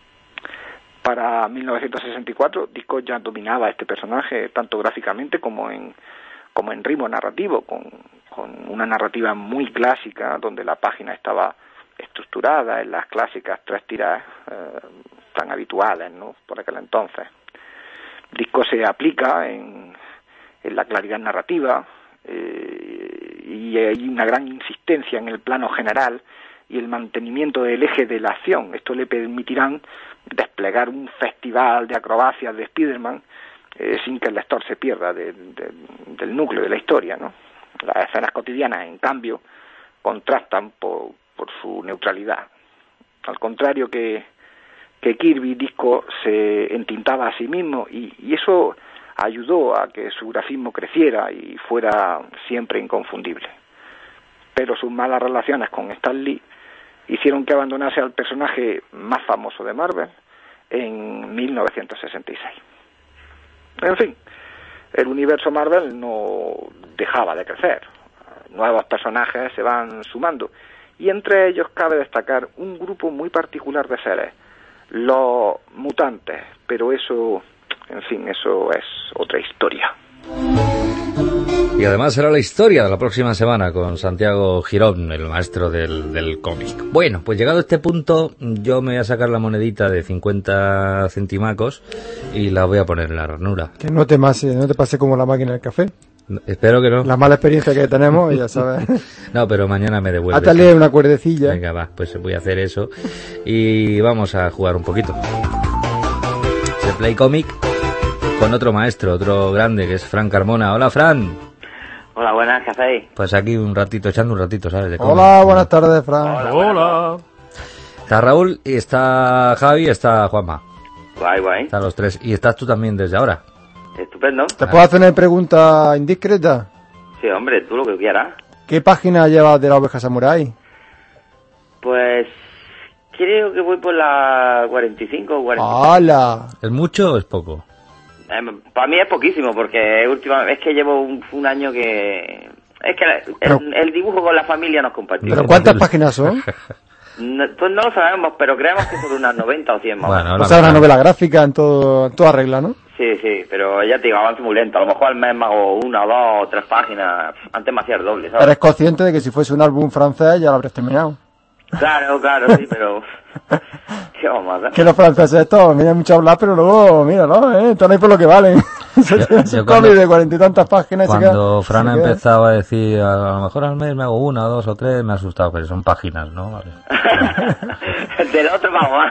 Para mil novecientos sesenta y cuatro, Disco ya dominaba este personaje tanto gráficamente como en como en ritmo narrativo, con, con una narrativa muy clásica, donde la página estaba estructurada en las clásicas tres tiras eh, tan habituales, ¿no?, por aquel entonces. Disco se aplica en, en la claridad narrativa, eh, y hay una gran insistencia en el plano general y el mantenimiento del eje de la acción. Esto le permitirán desplegar un festival de acrobacias de Spider-Man eh, sin que el lector se pierda de, de, del núcleo de la historia, ¿no? Las escenas cotidianas, en cambio, contrastan por, por su neutralidad. Al contrario que, que Kirby, Disco se entintaba a sí mismo y, y eso ayudó a que su grafismo creciera y fuera siempre inconfundible. Pero sus malas relaciones con Stan Lee hicieron que abandonase al personaje más famoso de Marvel en mil novecientos sesenta y seis. En fin, el universo Marvel no dejaba de crecer. Nuevos personajes se van sumando y entre ellos cabe destacar un grupo muy particular de seres, los mutantes, pero eso, en fin, eso es otra historia. Y además será la historia de la próxima semana con Santiago Girón, el maestro del, del cómic. Bueno, pues llegado a este punto, yo me voy a sacar la monedita de cincuenta centimacos y la voy a poner en la ranura. Que no te pase, no te pase como la máquina del café. No, espero que no. La mala experiencia que tenemos, ya sabes. No, pero mañana me devuelve. Átale una cuerdecilla. Venga, va, pues voy a hacer eso y vamos a jugar un poquito. Se Play Comic con otro maestro, otro grande, que es Fran Carmona. Hola, Fran. Hola, buenas, ¿qué hacéis? Pues aquí un ratito, echando un ratito, ¿sabes? De Hola, buenas tardes, Fran. Hola, hola. Está Raúl, y está Javi, y está Juanma. Guay, guay. Están los tres. Y estás tú también desde ahora. Estupendo. ¿Te puedo hacer una pregunta indiscreta? Sí, hombre, tú lo que quieras. ¿Qué página llevas de la oveja samurai? Pues creo que voy por la cuarenta y cinco o cuarenta. ¡Hala! ¿Es mucho o es poco? Eh, para mí es poquísimo, porque última, es que llevo un, un año que... Es que el, Pero, el dibujo con la familia nos compartimos. ¿Pero cuántas páginas son? No, pues no lo sabemos, pero creemos que son unas noventa o cien más. Bueno, o sea, una novela gráfica en todo, en toda regla, ¿no? Sí, sí, pero ya te digo, avanzo muy lento. A lo mejor al mes me hago una, dos o tres páginas. Antes me hacía el doble, ¿sabes? Eres consciente de que si fuese un álbum francés ya lo habrías terminado. Claro, claro, sí, pero... ¿Qué vamos a hacer? Que los franceses estos, mira, mucho hablar, pero luego, míralo, ¿eh? Están ahí por lo que valen. Es un cómic de cuarenta y tantas páginas. Cuando se Fran se ha empezado a decir, a lo mejor al mes me hago una, dos o tres, me ha asustado, pero son páginas, ¿no? Vale. Del otro vamos.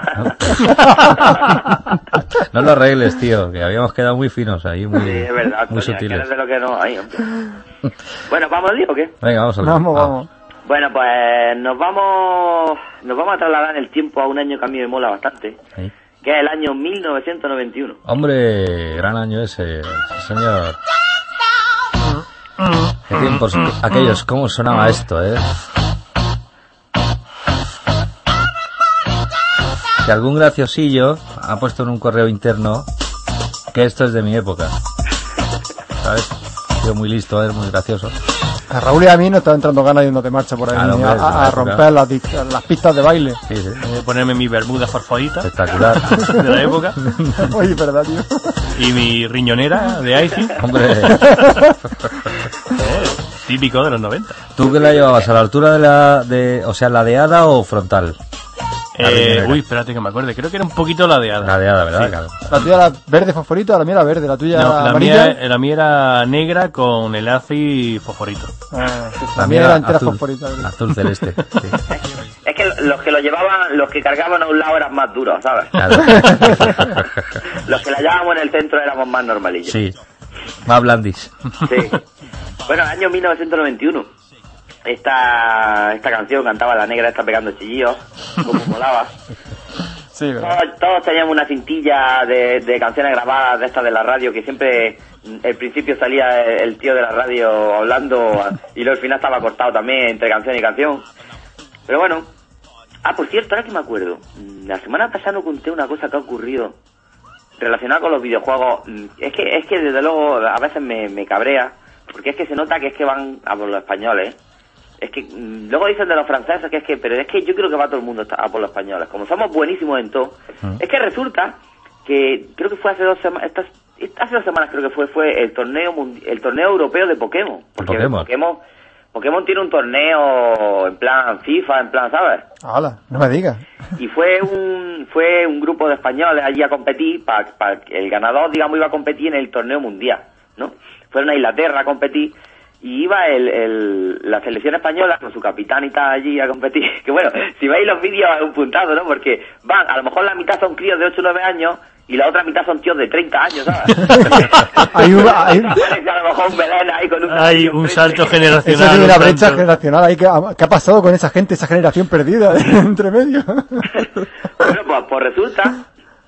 No lo arregles, tío, que habíamos quedado muy finos ahí, muy, sí, es verdad, muy coño, sutiles. Es que no es de lo que no hay, hombre. Bueno, ¿vamos al lío o qué? Venga, vamos al lío. Vamos, vamos. Bueno, pues nos vamos nos vamos a trasladar en el tiempo a un año que a mí me mola bastante, Sí. que es el año mil novecientos noventa y uno. Hombre, gran año ese, sí, señor. Qué tiempos aquellos, cómo sonaba esto, ¿eh? Que algún graciosillo ha puesto en un correo interno que esto es de mi época, ¿sabes? Tío muy listo, es muy gracioso. A Raúl y a mí nos está entrando ganas de irnos de marcha por ahí, Claro, hombre, a, a- a claro. romper las, dis- las pistas de baile. Sí, sí. Eh, ponerme mi bermuda farfadita Espectacular. de la época Oye, verdad, tío. y mi riñonera de Icy, Hombre, eh, típico de los noventa. ¿tú qué la llevabas? ¿A la altura de la, de, o sea, ladeada o frontal? La Eh, riñonera. uy, espérate que me acuerde, creo que era un poquito ladeada. Ladeada, ¿verdad? Sí. Claro. La tuya era verde fosforito, la mía era verde, la tuya No, era la amarilla. mía, la mía era negra con el ACI fosforito. Ah, La la mía mía era entera azul, fosforita. azul celeste. Sí. Es que los que lo llevaban, los que cargaban a un lado eran más duros, ¿sabes? Claro. Los que la llevábamos en el centro éramos más normalillos. Sí, más blandis. Sí. Bueno, año mil novecientos noventa y uno. Esta, esta canción cantaba la negra, está pegando chillillos, como molaba. Sí, todos, todos teníamos una cintilla de, de canciones grabadas de estas de la radio, que siempre al principio salía el tío de la radio hablando y luego al final estaba cortado también entre canción y canción. Pero bueno. Ah, por cierto, ahora que me acuerdo, la semana pasada no conté una cosa que ha ocurrido relacionada con los videojuegos. Es que es que desde luego a veces me, me cabrea, porque es que se nota que es que van a por los españoles. Es que mmm, luego dicen de los franceses que es que, pero es que yo creo que va todo el mundo a por los españoles. Como somos buenísimos en todo, uh-huh. Es que resulta que creo que fue hace dos semanas, estas, hace dos semanas creo que fue fue el torneo el torneo europeo de Pokémon. Porque Pokémon. Pokémon, Pokémon tiene un torneo en plan FIFA, en plan, ¿sabes? ¡Hala! No me digas. Y fue un fue un grupo de españoles allí a competir, para pa, el ganador, digamos, iba a competir en el torneo mundial, ¿no? Fueron a Inglaterra a competir. Y iba el, el, la selección española con su capitán y tal allí a competir. Que bueno, si veis los vídeos es un puntado, ¿no? Porque van, a lo mejor la mitad son críos de ocho o nueve años y la otra mitad son tíos de treinta años, ¿sabes? hay un, hay... a lo mejor un Belén ahí con un... Hay un salto generacional. Eso tiene una brecha tanto... generacional ahí. ¿Qué ha, ¿Qué ha pasado con esa gente, esa generación perdida entre medio? Bueno, pues, pues resulta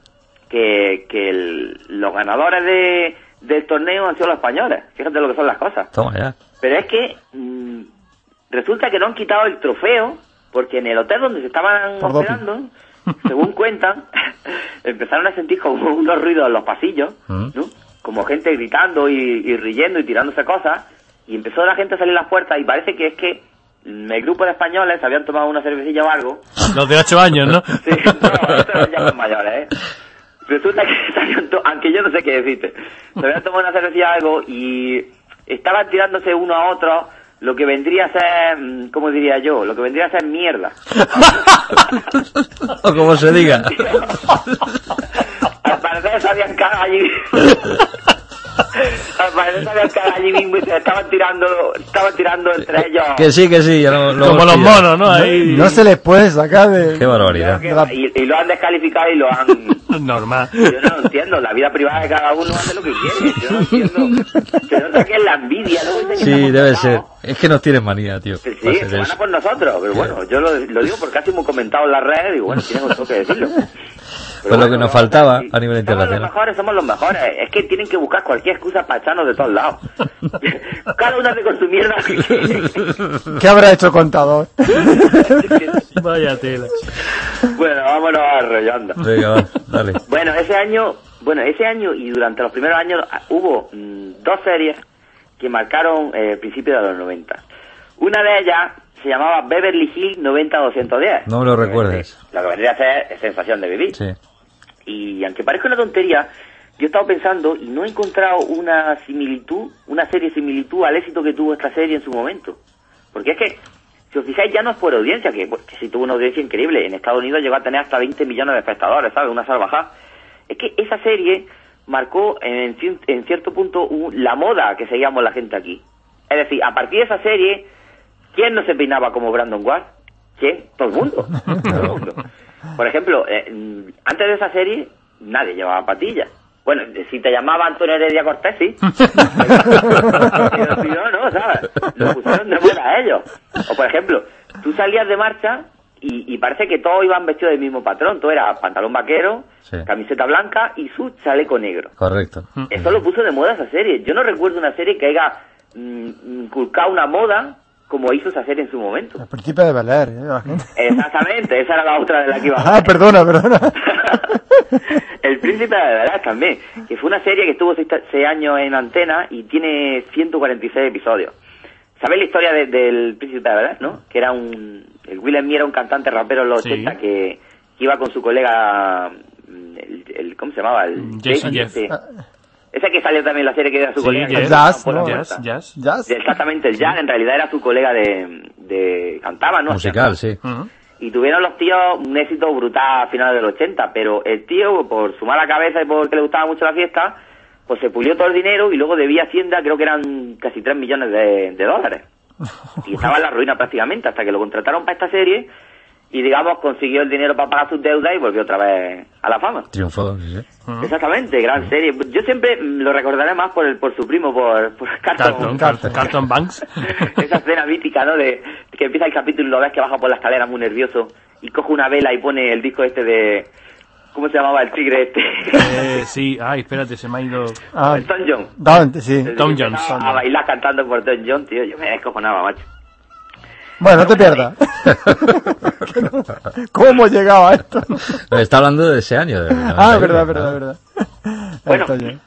que, que el, los ganadores de... del torneo han sido los españoles. Fíjate lo que son las cosas. Toma ya. Pero es que mmm, resulta que no han quitado el trofeo porque en el hotel donde se estaban hospedando, según cuentan, empezaron a sentir como unos ruidos en los pasillos, ¿no? Como gente gritando y, y riendo y tirándose cosas, y empezó la gente a salir a las puertas y parece que es que el grupo de españoles habían tomado una cervecilla o algo. Los de ocho años, ¿no? Sí, no, estos ya son mayores, ¿eh? Resulta que salieron, to- aunque yo no sé qué decirte, se habían tomado una cervecilla o algo y estaban tirándose uno a otro lo que vendría a ser, ¿cómo diría yo? Lo que vendría a ser mierda. O como se diga. Al parecer se habían cagado allí. Al parecer se habían cagado allí mismo y se estaban tirando, estaban tirando entre ellos. Que sí, que sí, ya lo, lo como los monos, ¿no? Ahí... No, no se les puede sacar de... Qué barbaridad. Que, y, y lo han descalificado y lo han... Normal. Yo no lo entiendo, la vida privada de cada uno hace lo que quiere. Yo no entiendo. Se nota que es la envidia, ¿no? Sí, debe ser. Es que nos tienen manía, tío. Sí, sí, se van a por nosotros. Pero bueno, yo lo, lo digo porque casi hemos comentado en las redes y digo, bueno, tienen otro que decirlo. Pues bueno, lo que nos faltaba a nivel internacional. Somos los mejores, somos los mejores. Es que tienen que buscar cualquier excusa para echarnos de todos lados. Cada uno hace con su mierda. ¿Qué habrá hecho el contador? Vaya tela. Bueno, vámonos arrollando. Venga, va, dale. Bueno, ese año, bueno, ese año y durante los primeros años hubo mmm, dos series que marcaron el eh, principio de los noventa. Una de ellas se llamaba Beverly Hills noventa doscientos diez. No me lo recuerdes. Lo que vendría a ser es Sensación de Vivir. Sí. Y aunque parezca una tontería, yo he estado pensando y no he encontrado una similitud, una serie similitud al éxito que tuvo esta serie en su momento. Porque es que, si os fijáis, ya no es por audiencia, que, que sí tuvo una audiencia increíble. En Estados Unidos llegó a tener hasta veinte millones de espectadores, ¿sabes? Una salvajada. Es que esa serie marcó en, en cierto punto un, la moda que seguíamos la gente aquí. Es decir, a partir de esa serie, ¿quién no se peinaba como Brandon Ward? ¿Quién? Todo el mundo. Todo el mundo. Por ejemplo, eh, antes de esa serie, nadie llevaba patillas. Bueno, si te llamaba Antonio Heredia Cortés, sí. Pero si no, no, ¿sabes? Lo pusieron de moda a ellos. O, por ejemplo, tú salías de marcha y, y parece que todos iban vestidos del mismo patrón. Todo era pantalón vaquero, sí, camiseta blanca y su chaleco negro. Correcto. Eso lo puso de moda esa serie. Yo no recuerdo una serie que haya mm, inculcado una moda como hizo esa serie en su momento. El Príncipe de Bel-Air, ¿eh? Exactamente, esa era la otra de la que iba a hablar. Ah, perdona, perdona. El Príncipe de Bel-Air también, que fue una serie que estuvo seis, seis años en antena y tiene ciento cuarenta y seis episodios. ¿Sabéis la historia de, del Príncipe de Bel-Air, no? Que era un... El Willem era un cantante rapero en los sí. ochenta que, que iba con su colega... El, el, ¿Cómo se llamaba? El Jason Jeff. Sí. Ese que salió también en la serie que era su sí, colega. Jazz, jazz, ¿no? jazz, jazz, jazz. Exactamente, el jazz en realidad era su colega de... de cantaba, ¿no? Musical, sí. Uh-huh. Y tuvieron los tíos un éxito brutal a finales del ochenta, pero el tío, por su mala cabeza y porque le gustaba mucho la fiesta, pues se pulió todo el dinero y luego debía Hacienda, creo que eran casi tres millones de, de dólares. Y estaba en la ruina prácticamente, hasta que lo contrataron para esta serie y digamos consiguió el dinero para pagar sus deudas y volvió otra vez a la fama. Triunfó, sí, sí. Uh-huh. Exactamente, gran uh-huh. serie. Yo siempre lo recordaré más por el por su primo, por, por Carlton, Carlton, Carlton, Carlton Banks. Esa escena mítica, ¿no? De, de que empieza el capítulo y lo ves que baja por la escalera muy nervioso y coge una vela y pone el disco este de... ¿Cómo se llamaba el tigre este? Eh, sí, ay, espérate, se me ha ido... Ah, Tom Jones. Don, sí. Tom Jones. A bailar cantando por Tom Jones, tío, yo me descojonaba, macho. Bueno, no te pierdas. ¿Cómo hemos llegado a esto? Está hablando de ese año. De ah, verdad, verdad, verdad. Bueno,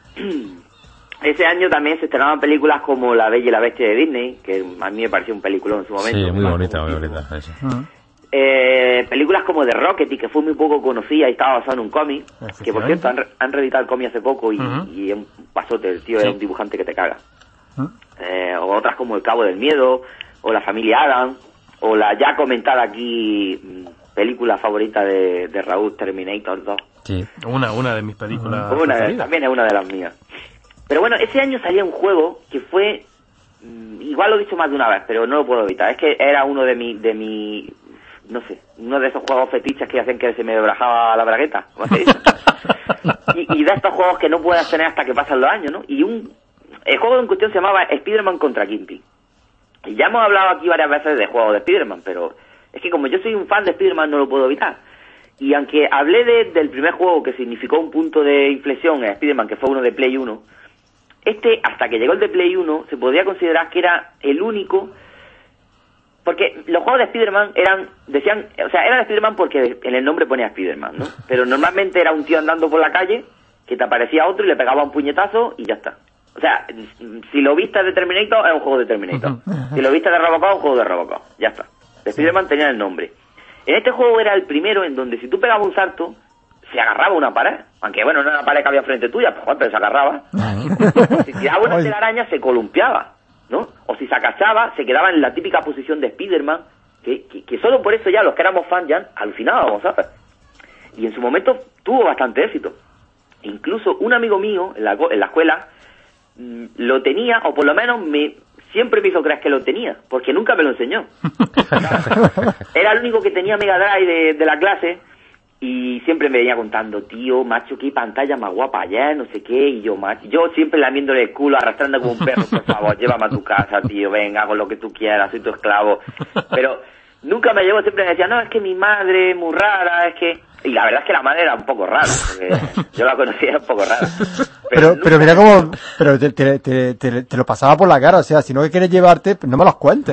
ese año también se estrenaban películas como La Bella y la Bestia de Disney, que a mí me pareció un peliculón en su momento. Sí, muy bonita, muy bonita. Eso. Uh-huh. Eh, películas como The Rocket, que fue muy poco conocida y estaba basada en un cómic, que por cierto han, re- han reeditado el cómic hace poco y, uh-huh. y es un pasote, el tío sí. Era un dibujante que te caga. Uh-huh. Eh, o otras como El Cabo del Miedo, o La Familia Adam, o la ya comentada aquí película favorita de, de Raúl, Terminator dos. Sí. Una, una de mis películas una de, también es una de las mías. Pero bueno, ese año salía un juego que fue, igual lo he dicho más de una vez, pero no lo puedo evitar, es que era uno de mi, de mi no sé, uno de esos juegos fetiches que hacen que se me brajaba la bragueta, ¿cómo se dice? y, y de estos juegos que no puedes tener hasta que pasan los años, ¿no? Y un el juego en cuestión se llamaba Spider-Man contra Kingpin. Y ya hemos hablado aquí varias veces de juegos de Spider-Man, pero es que como yo soy un fan de Spider-Man no lo puedo evitar. Y aunque hablé de, del primer juego que significó un punto de inflexión en Spider-Man, que fue uno de Play uno, este, hasta que llegó el de Play uno, se podría considerar que era el único... Porque los juegos de Spider-Man eran, decían, o sea, eran de Spider-Man porque en el nombre ponía Spider-Man, ¿no? Pero normalmente era un tío andando por la calle que te aparecía otro y le pegaba un puñetazo y ya está. O sea, si lo viste de Terminator, era un juego de Terminator. Si lo viste de Robocop, un juego de Robocop. Ya está. De Spider-Man tenía el nombre. En este juego era el primero en donde si tú pegabas un salto, se agarraba una pared. Aunque, bueno, no era una pared que había frente tuya, pues, pero se agarraba. O si tiraba una telaraña, se columpiaba, ¿no? O si se agachaba, se quedaba en la típica posición de Spider-Man, que, que, que solo por eso ya los que éramos fans ya alucinábamos, ¿sabes? Y en su momento tuvo bastante éxito. Incluso un amigo mío en la, en la escuela mmm, lo tenía, o por lo menos me siempre me hizo creer que lo tenía, porque nunca me lo enseñó. Era el único que tenía Mega Drive de, de la clase. Y siempre me venía contando, tío, macho, qué pantalla más guapa allá, no sé qué, y yo, macho, yo siempre lamiéndole el culo, arrastrando como un perro, por favor, llévame a tu casa, tío, venga, hago lo que tú quieras, soy tu esclavo. Pero nunca me llevó, siempre me decía, no, es que mi madre es muy rara, es que... Y la verdad es que la madre era un poco rara, porque yo la conocía, era un poco rara. Pero, pero, pero mira cómo, pero te, te, te, te, te lo pasaba por la cara, o sea, si no quieres llevarte, no me los cuentes.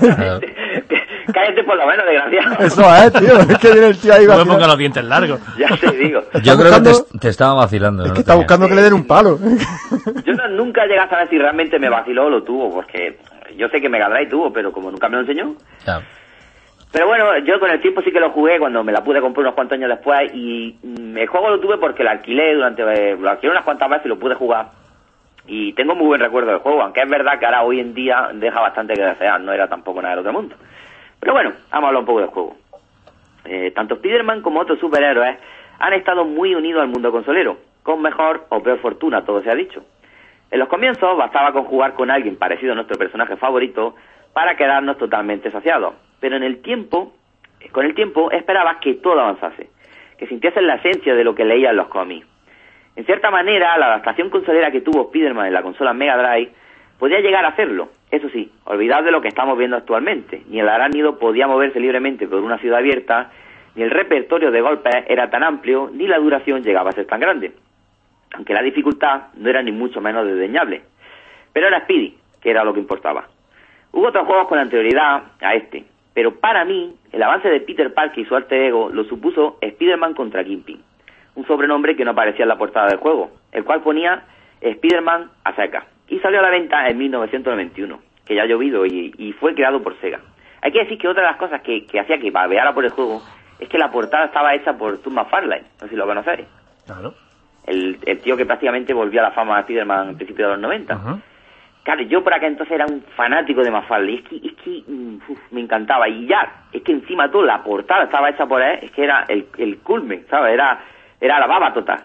Cállate por lo menos, desgraciado. Eso es, tío. Es que viene el tío ahí no me ponga los dientes largos. Ya te digo. Yo creo buscando... que te, te estaba vacilando. Es ¿no? que está buscando que le den un palo. Yo no, nunca llegué a saber si realmente me vaciló o lo tuvo, porque yo sé que Mega Drive tuvo, pero como nunca me lo enseñó. Ya. Pero bueno, yo con el tiempo sí que lo jugué cuando me la pude comprar unos cuantos años después y el juego lo tuve porque lo alquilé durante, lo alquilé unas cuantas veces y lo pude jugar. Y tengo muy buen recuerdo del juego, aunque es verdad que ahora hoy en día deja bastante que desear, no era tampoco nada del otro mundo. Pero bueno, vamos a hablar un poco del juego. Eh, tanto Spider-Man como otros superhéroes han estado muy unidos al mundo consolero, con mejor o peor fortuna, todo se ha dicho. En los comienzos bastaba con jugar con alguien parecido a nuestro personaje favorito para quedarnos totalmente saciados. Pero en el tiempo, con el tiempo esperabas que todo avanzase, que sintiesen la esencia de lo que leían los cómics. En cierta manera, la adaptación consolera que tuvo Spider-Man en la consola Mega Drive podía llegar a hacerlo. Eso sí, olvidad de lo que estamos viendo actualmente. Ni el arácnido podía moverse libremente por una ciudad abierta, ni el repertorio de golpes era tan amplio, ni la duración llegaba a ser tan grande. Aunque la dificultad no era ni mucho menos desdeñable. Pero era Speedy, que era lo que importaba. Hubo otros juegos con anterioridad a este, pero para mí, el avance de Peter Parker y su alter ego lo supuso Spider-Man contra Kingpin, un sobrenombre que no aparecía en la portada del juego, el cual ponía Spider-Man a seca. Y salió a la venta en mil novecientos noventa y uno, que ya ha llovido y, y fue creado por Sega. Hay que decir que otra de las cosas que, que hacía que babeara por el juego es que la portada estaba hecha por Todd McFarlane, no sé si lo conocéis. Claro. El, el tío que prácticamente volvió a la fama de Spider-Man en principio de los noventa. Uh-huh. Claro, yo por acá entonces era un fanático de McFarlane, es que, es que uf, me encantaba. Y ya, es que encima todo, la portada estaba hecha por él, es que era el, el culmen, ¿sabes? Era, era la baba total.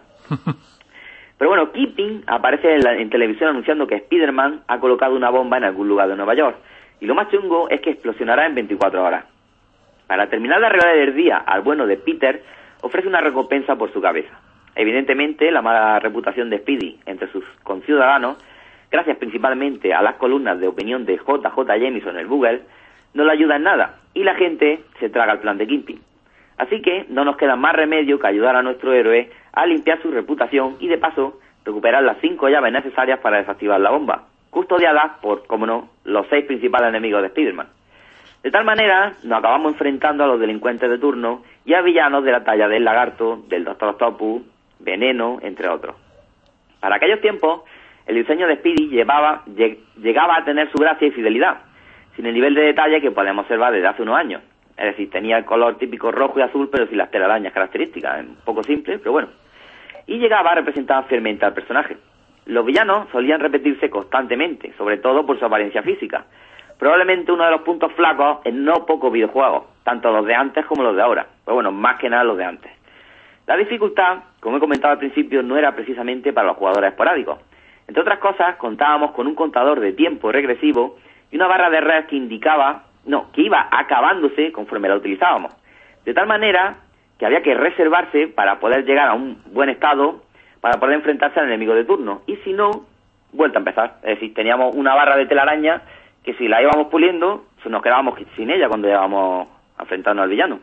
Pero bueno, Kingpin aparece en, la, en televisión anunciando que Spider-Man ha colocado una bomba en algún lugar de Nueva York. Y lo más chungo es que explosionará en veinticuatro horas. Para terminar de arreglar el día al bueno de Peter, ofrece una recompensa por su cabeza. Evidentemente, la mala reputación de Speedy entre sus conciudadanos, gracias principalmente a las columnas de opinión de J J Jameson en el Google, no le ayuda en nada, y la gente se traga el plan de Kingpin. Así que no nos queda más remedio que ayudar a nuestro héroe a limpiar su reputación y, de paso, recuperar las cinco llaves necesarias para desactivar la bomba, custodiadas por, como no, los seis principales enemigos de Spider-Man. De tal manera, nos acabamos enfrentando a los delincuentes de turno y a villanos de la talla del Lagarto, del Doctor Octopus, Veneno, entre otros. Para aquellos tiempos, el diseño de Speedy llevaba, lleg, llegaba a tener su gracia y fidelidad, sin el nivel de detalle que podemos observar desde hace unos años. Es decir, tenía el color típico rojo y azul, pero sin las telarañas características, un poco simple, pero bueno. Y llegaba a representar fielmente al personaje. Los villanos solían repetirse constantemente, sobre todo por su apariencia física. Probablemente uno de los puntos flacos en no pocos videojuegos, tanto los de antes como los de ahora. Pero bueno, más que nada los de antes. La dificultad, como he comentado al principio, no era precisamente para los jugadores esporádicos. Entre otras cosas, contábamos con un contador de tiempo regresivo y una barra de red que indicaba, no, que iba acabándose conforme la utilizábamos. De tal manera que había que reservarse para poder llegar a un buen estado, para poder enfrentarse al enemigo de turno. Y si no, vuelta a empezar. Es decir, teníamos una barra de telaraña que si la íbamos puliendo, nos quedábamos sin ella cuando íbamos a enfrentarnos al villano.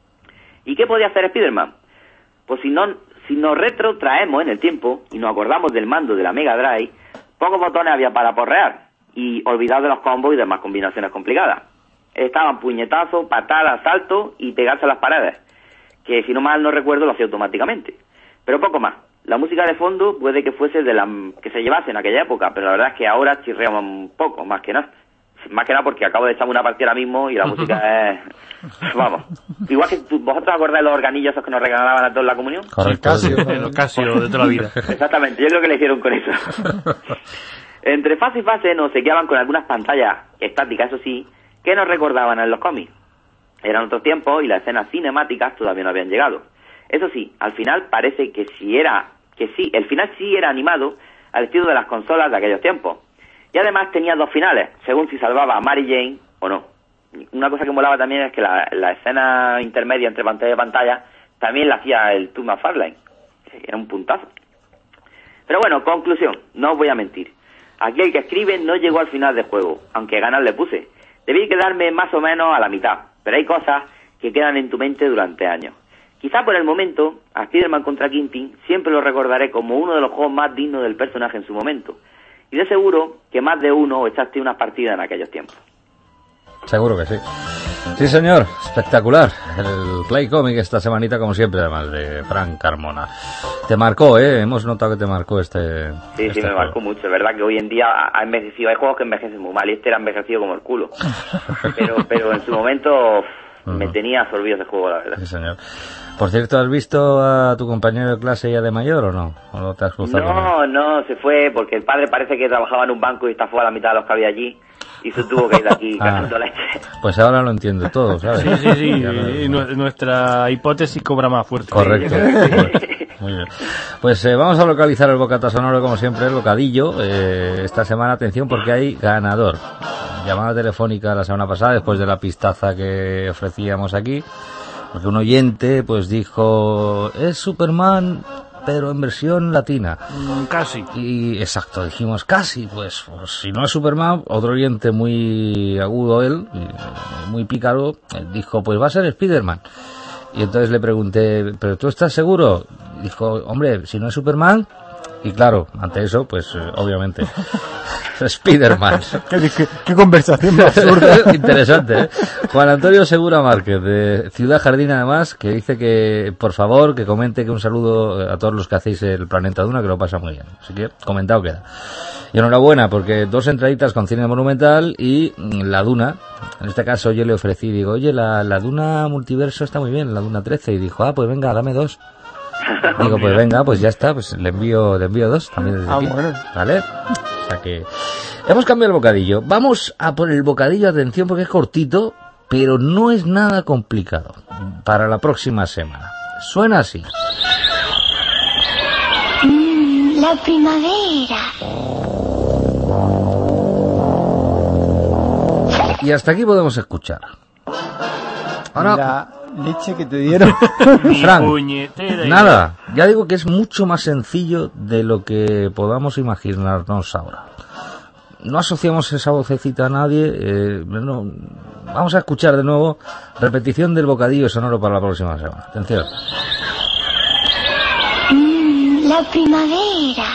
¿Y qué podía hacer Spider-Man? Pues si, no, si nos retrotraemos en el tiempo y nos acordamos del mando de la Mega Drive, pocos botones había para porrear y olvidar de los combos y demás combinaciones complicadas. Estaban puñetazos, patadas, saltos y pegarse a las paredes, que si no mal no recuerdo lo hacía automáticamente. Pero poco más. La música de fondo puede que fuese de la que se llevase en aquella época, pero la verdad es que ahora chirreamos un poco, más que nada. Más que nada porque acabo de echarme una partida ahora mismo y la música es... Vamos. Igual que tú, vosotros acordáis los organillos esos que nos regalaban a todos en la comunión. Correcto. Casio, los Casio de toda la vida. Exactamente, yo creo que le hicieron con eso. Entre fase y fase nos sequeaban con algunas pantallas estáticas, eso sí, que nos recordaban en los cómics. Eran otros tiempos y las escenas cinemáticas todavía no habían llegado. Eso sí, al final parece que si era, que sí, el final sí era animado al estilo de las consolas de aquellos tiempos. Y además tenía dos finales, según si salvaba a Mary Jane o no. Una cosa que molaba también es que la, la escena intermedia entre pantalla y pantalla también la hacía el Todd McFarlane. Era un puntazo. Pero bueno, conclusión, no os voy a mentir. Aquí el que escribe no llegó al final del juego, aunque ganas le puse. Debí quedarme más o menos a la mitad, pero hay cosas que quedan en tu mente durante años. Quizá por el momento, a Spider-Man contra Kingpin siempre lo recordaré como uno de los juegos más dignos del personaje en su momento. Y de seguro que más de uno echaste unas partidas en aquellos tiempos. Seguro que sí. Sí, señor. Espectacular. El Play Comic esta semanita, como siempre, además de Frank Carmona. Te marcó, ¿eh? Hemos notado que te marcó este... Sí, este sí, me juego. marcó mucho. Es verdad que hoy en día ha envejecido. Hay juegos que envejecen muy mal y este era envejecido como el culo. Pero, pero en su momento me uh-huh. tenía absorbido ese juego, la verdad. Sí, señor. Por cierto, ¿has visto a tu compañero de clase ya de mayor o no? ¿O no te has cruzado con él? No, no, se fue porque el padre parece que trabajaba en un banco y estafó a la mitad de los que había allí y se tuvo que ir de aquí ah, cagando leche. Pues ahora lo entiendo todo, ¿sabes? Sí, sí, sí. y nuestra hipótesis cobra más fuerza. Correcto. Muy bien. Pues eh, vamos a localizar el bocata sonoro como siempre, el bocadillo. Eh, esta semana, atención, porque hay ganador. Llamada telefónica la semana pasada, después de la pistaza que ofrecíamos aquí. Porque un oyente pues dijo, es Superman, pero en versión latina. Mm, casi. Y exacto, dijimos casi, pues, pues si no es Superman, otro oyente muy agudo él, muy pícaro, dijo, pues va a ser Spider-Man. Y entonces le pregunté, ¿pero tú estás seguro? Dijo, hombre, si no es Superman... Y claro, ante eso, pues, eh, obviamente, Spider-Man. ¿Qué, qué, qué conversación más absurda. Interesante, ¿eh? Juan Antonio Segura Márquez, de Ciudad Jardín, además, que dice que, por favor, que comente que un saludo a todos los que hacéis el Planeta Duna, que lo pasa muy bien. Así que, comentado queda. Y enhorabuena, porque dos entraditas con cine monumental y la Duna. En este caso yo le ofrecí, digo, oye, la, la Duna multiverso está muy bien, la Duna trece. Y dijo, ah, pues venga, dame dos. Digo, pues venga, pues ya está, pues le envío, le envío dos también desde ah, aquí, bueno. ¿vale? O sea que hemos cambiado el bocadillo. Vamos a por el bocadillo, atención, porque es cortito, pero no es nada complicado. Para la próxima semana. Suena así. Mm, la primavera. Y hasta aquí podemos escuchar. Ahora, la leche que te dieron. Frank, puñetera nada, ya digo que es mucho más sencillo de lo que podamos imaginarnos ahora. No asociamos esa vocecita a nadie, eh, no, vamos a escuchar de nuevo repetición del bocadillo sonoro para la próxima semana. Atención. Mm, la primavera.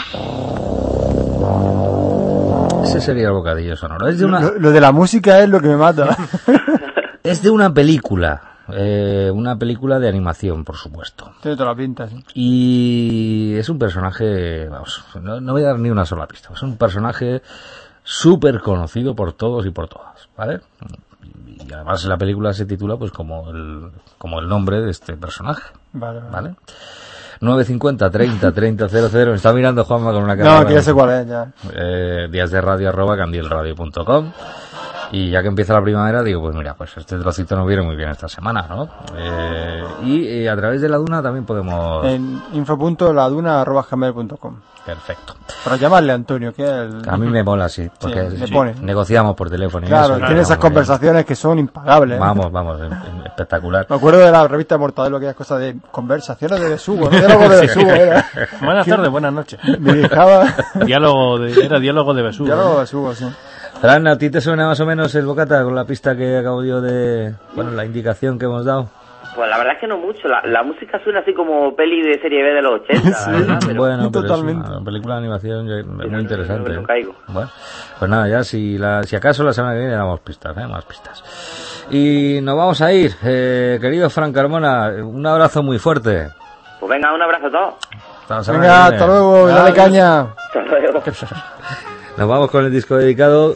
Ese sería el bocadillo sonoro. Es de una, Lo, lo de la música es lo que me mata. es de una película, eh, una película de animación, por supuesto. Tiene toda la pinta, sí. Y es un personaje, vamos, no, no voy a dar ni una sola pista, es un personaje súper conocido por todos y por todas, ¿vale? Y además la película se titula pues como el, como el nombre de este personaje, Vale, vale. ¿vale? nueve cincuenta treinta treinta cero cero, me está mirando Juanma con una cara. No, que ya sé cuál es, ya. Eh, días de radio arroba candielradio punto com. Y ya que empieza la primavera, digo, pues mira, pues este trocito nos viene muy bien esta semana, ¿no? Eh, y eh, a través de la Duna también podemos... En info punto laduna arroba gmail punto com. Perfecto. Para llamarle a Antonio, que es el... A mí me mola, sí, porque Sí, le sí, pone. negociamos por teléfono. Y Claro, eso, tiene esas vamos, conversaciones que son impagables. ¿eh? Vamos, vamos, em- em- espectacular. Me acuerdo de la revista Mortadelo, que es cosa de conversaciones de besugo, no diálogo de besugo, era. Buenas tardes, buenas noches. Me dejaba... Diálogo de, era diálogo de besugo. diálogo de ¿no? besugo, sí. Fran, ¿a ti te suena más o menos el bocata con la pista que acabo yo de... Bueno, la indicación que hemos dado? Pues la verdad es que no mucho. La, la música suena así como peli de serie B de los ochenta, Sí. ¿verdad? Pero Bueno, pero Totalmente. es una película de animación ya- muy no, interesante. no, no caigo. Bueno, pues nada, ya si, la, si acaso la semana que viene damos pistas, ¿eh? Más pistas. Y nos vamos a ir, eh, querido Fran Carmona, un abrazo muy fuerte. Pues venga, un abrazo a todos. Hasta la semana Venga, que viene. hasta luego, y dale Adiós. caña. Hasta luego. Nos vamos con el disco dedicado.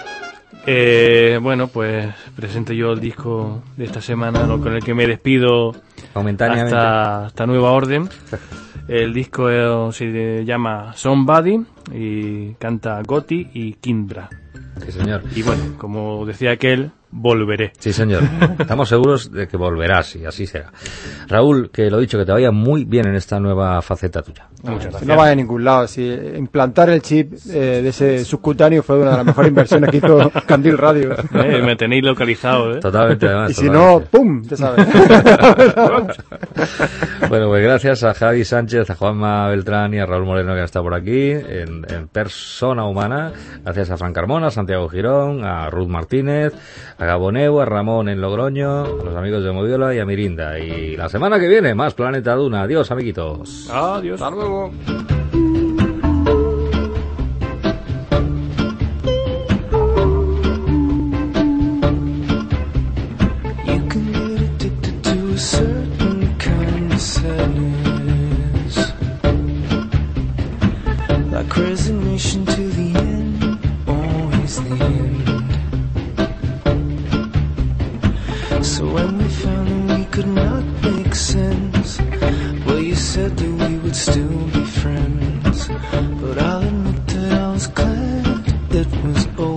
Eh, bueno, pues presento yo el disco de esta semana, ¿no? Con el que me despido Momentáneamente. hasta, hasta nueva orden. El disco eh, se llama Somebody y canta Gotti y Kindra. Sí, señor. Y bueno, como decía aquel, volveré. Sí, señor. Estamos seguros de que volverás y así será. Raúl, que lo dicho, que te vaya muy bien en esta nueva faceta tuya. Muchas Si gracias. no vaya a ningún lado, si implantar el chip eh, de ese subcutáneo fue una de las mejores inversiones que hizo Candil Radio. Eh, me tenéis localizado, ¿eh? Totalmente, además. Y si no, totalmente. ¡pum! Ya sabes. Bueno, pues gracias a Javi Sánchez, a Juanma Beltrán y a Raúl Moreno que han estado por aquí en, en Persona Humana. Gracias a Fran Carmona, a Santiago Girón, a Ruth Martínez, a Gaboneu, a Ramón en Logroño, a los amigos de Moviola y a Mirinda. Y la semana que viene, más Planeta Duna. Adiós, amiguitos. Adiós. Hasta luego. You can get addicted to a certain kind of sadness, like resignation to the end, always the end. So when we found that we could not make sense, well, you said that we would still be friends, but I'll admit that I was glad it was over.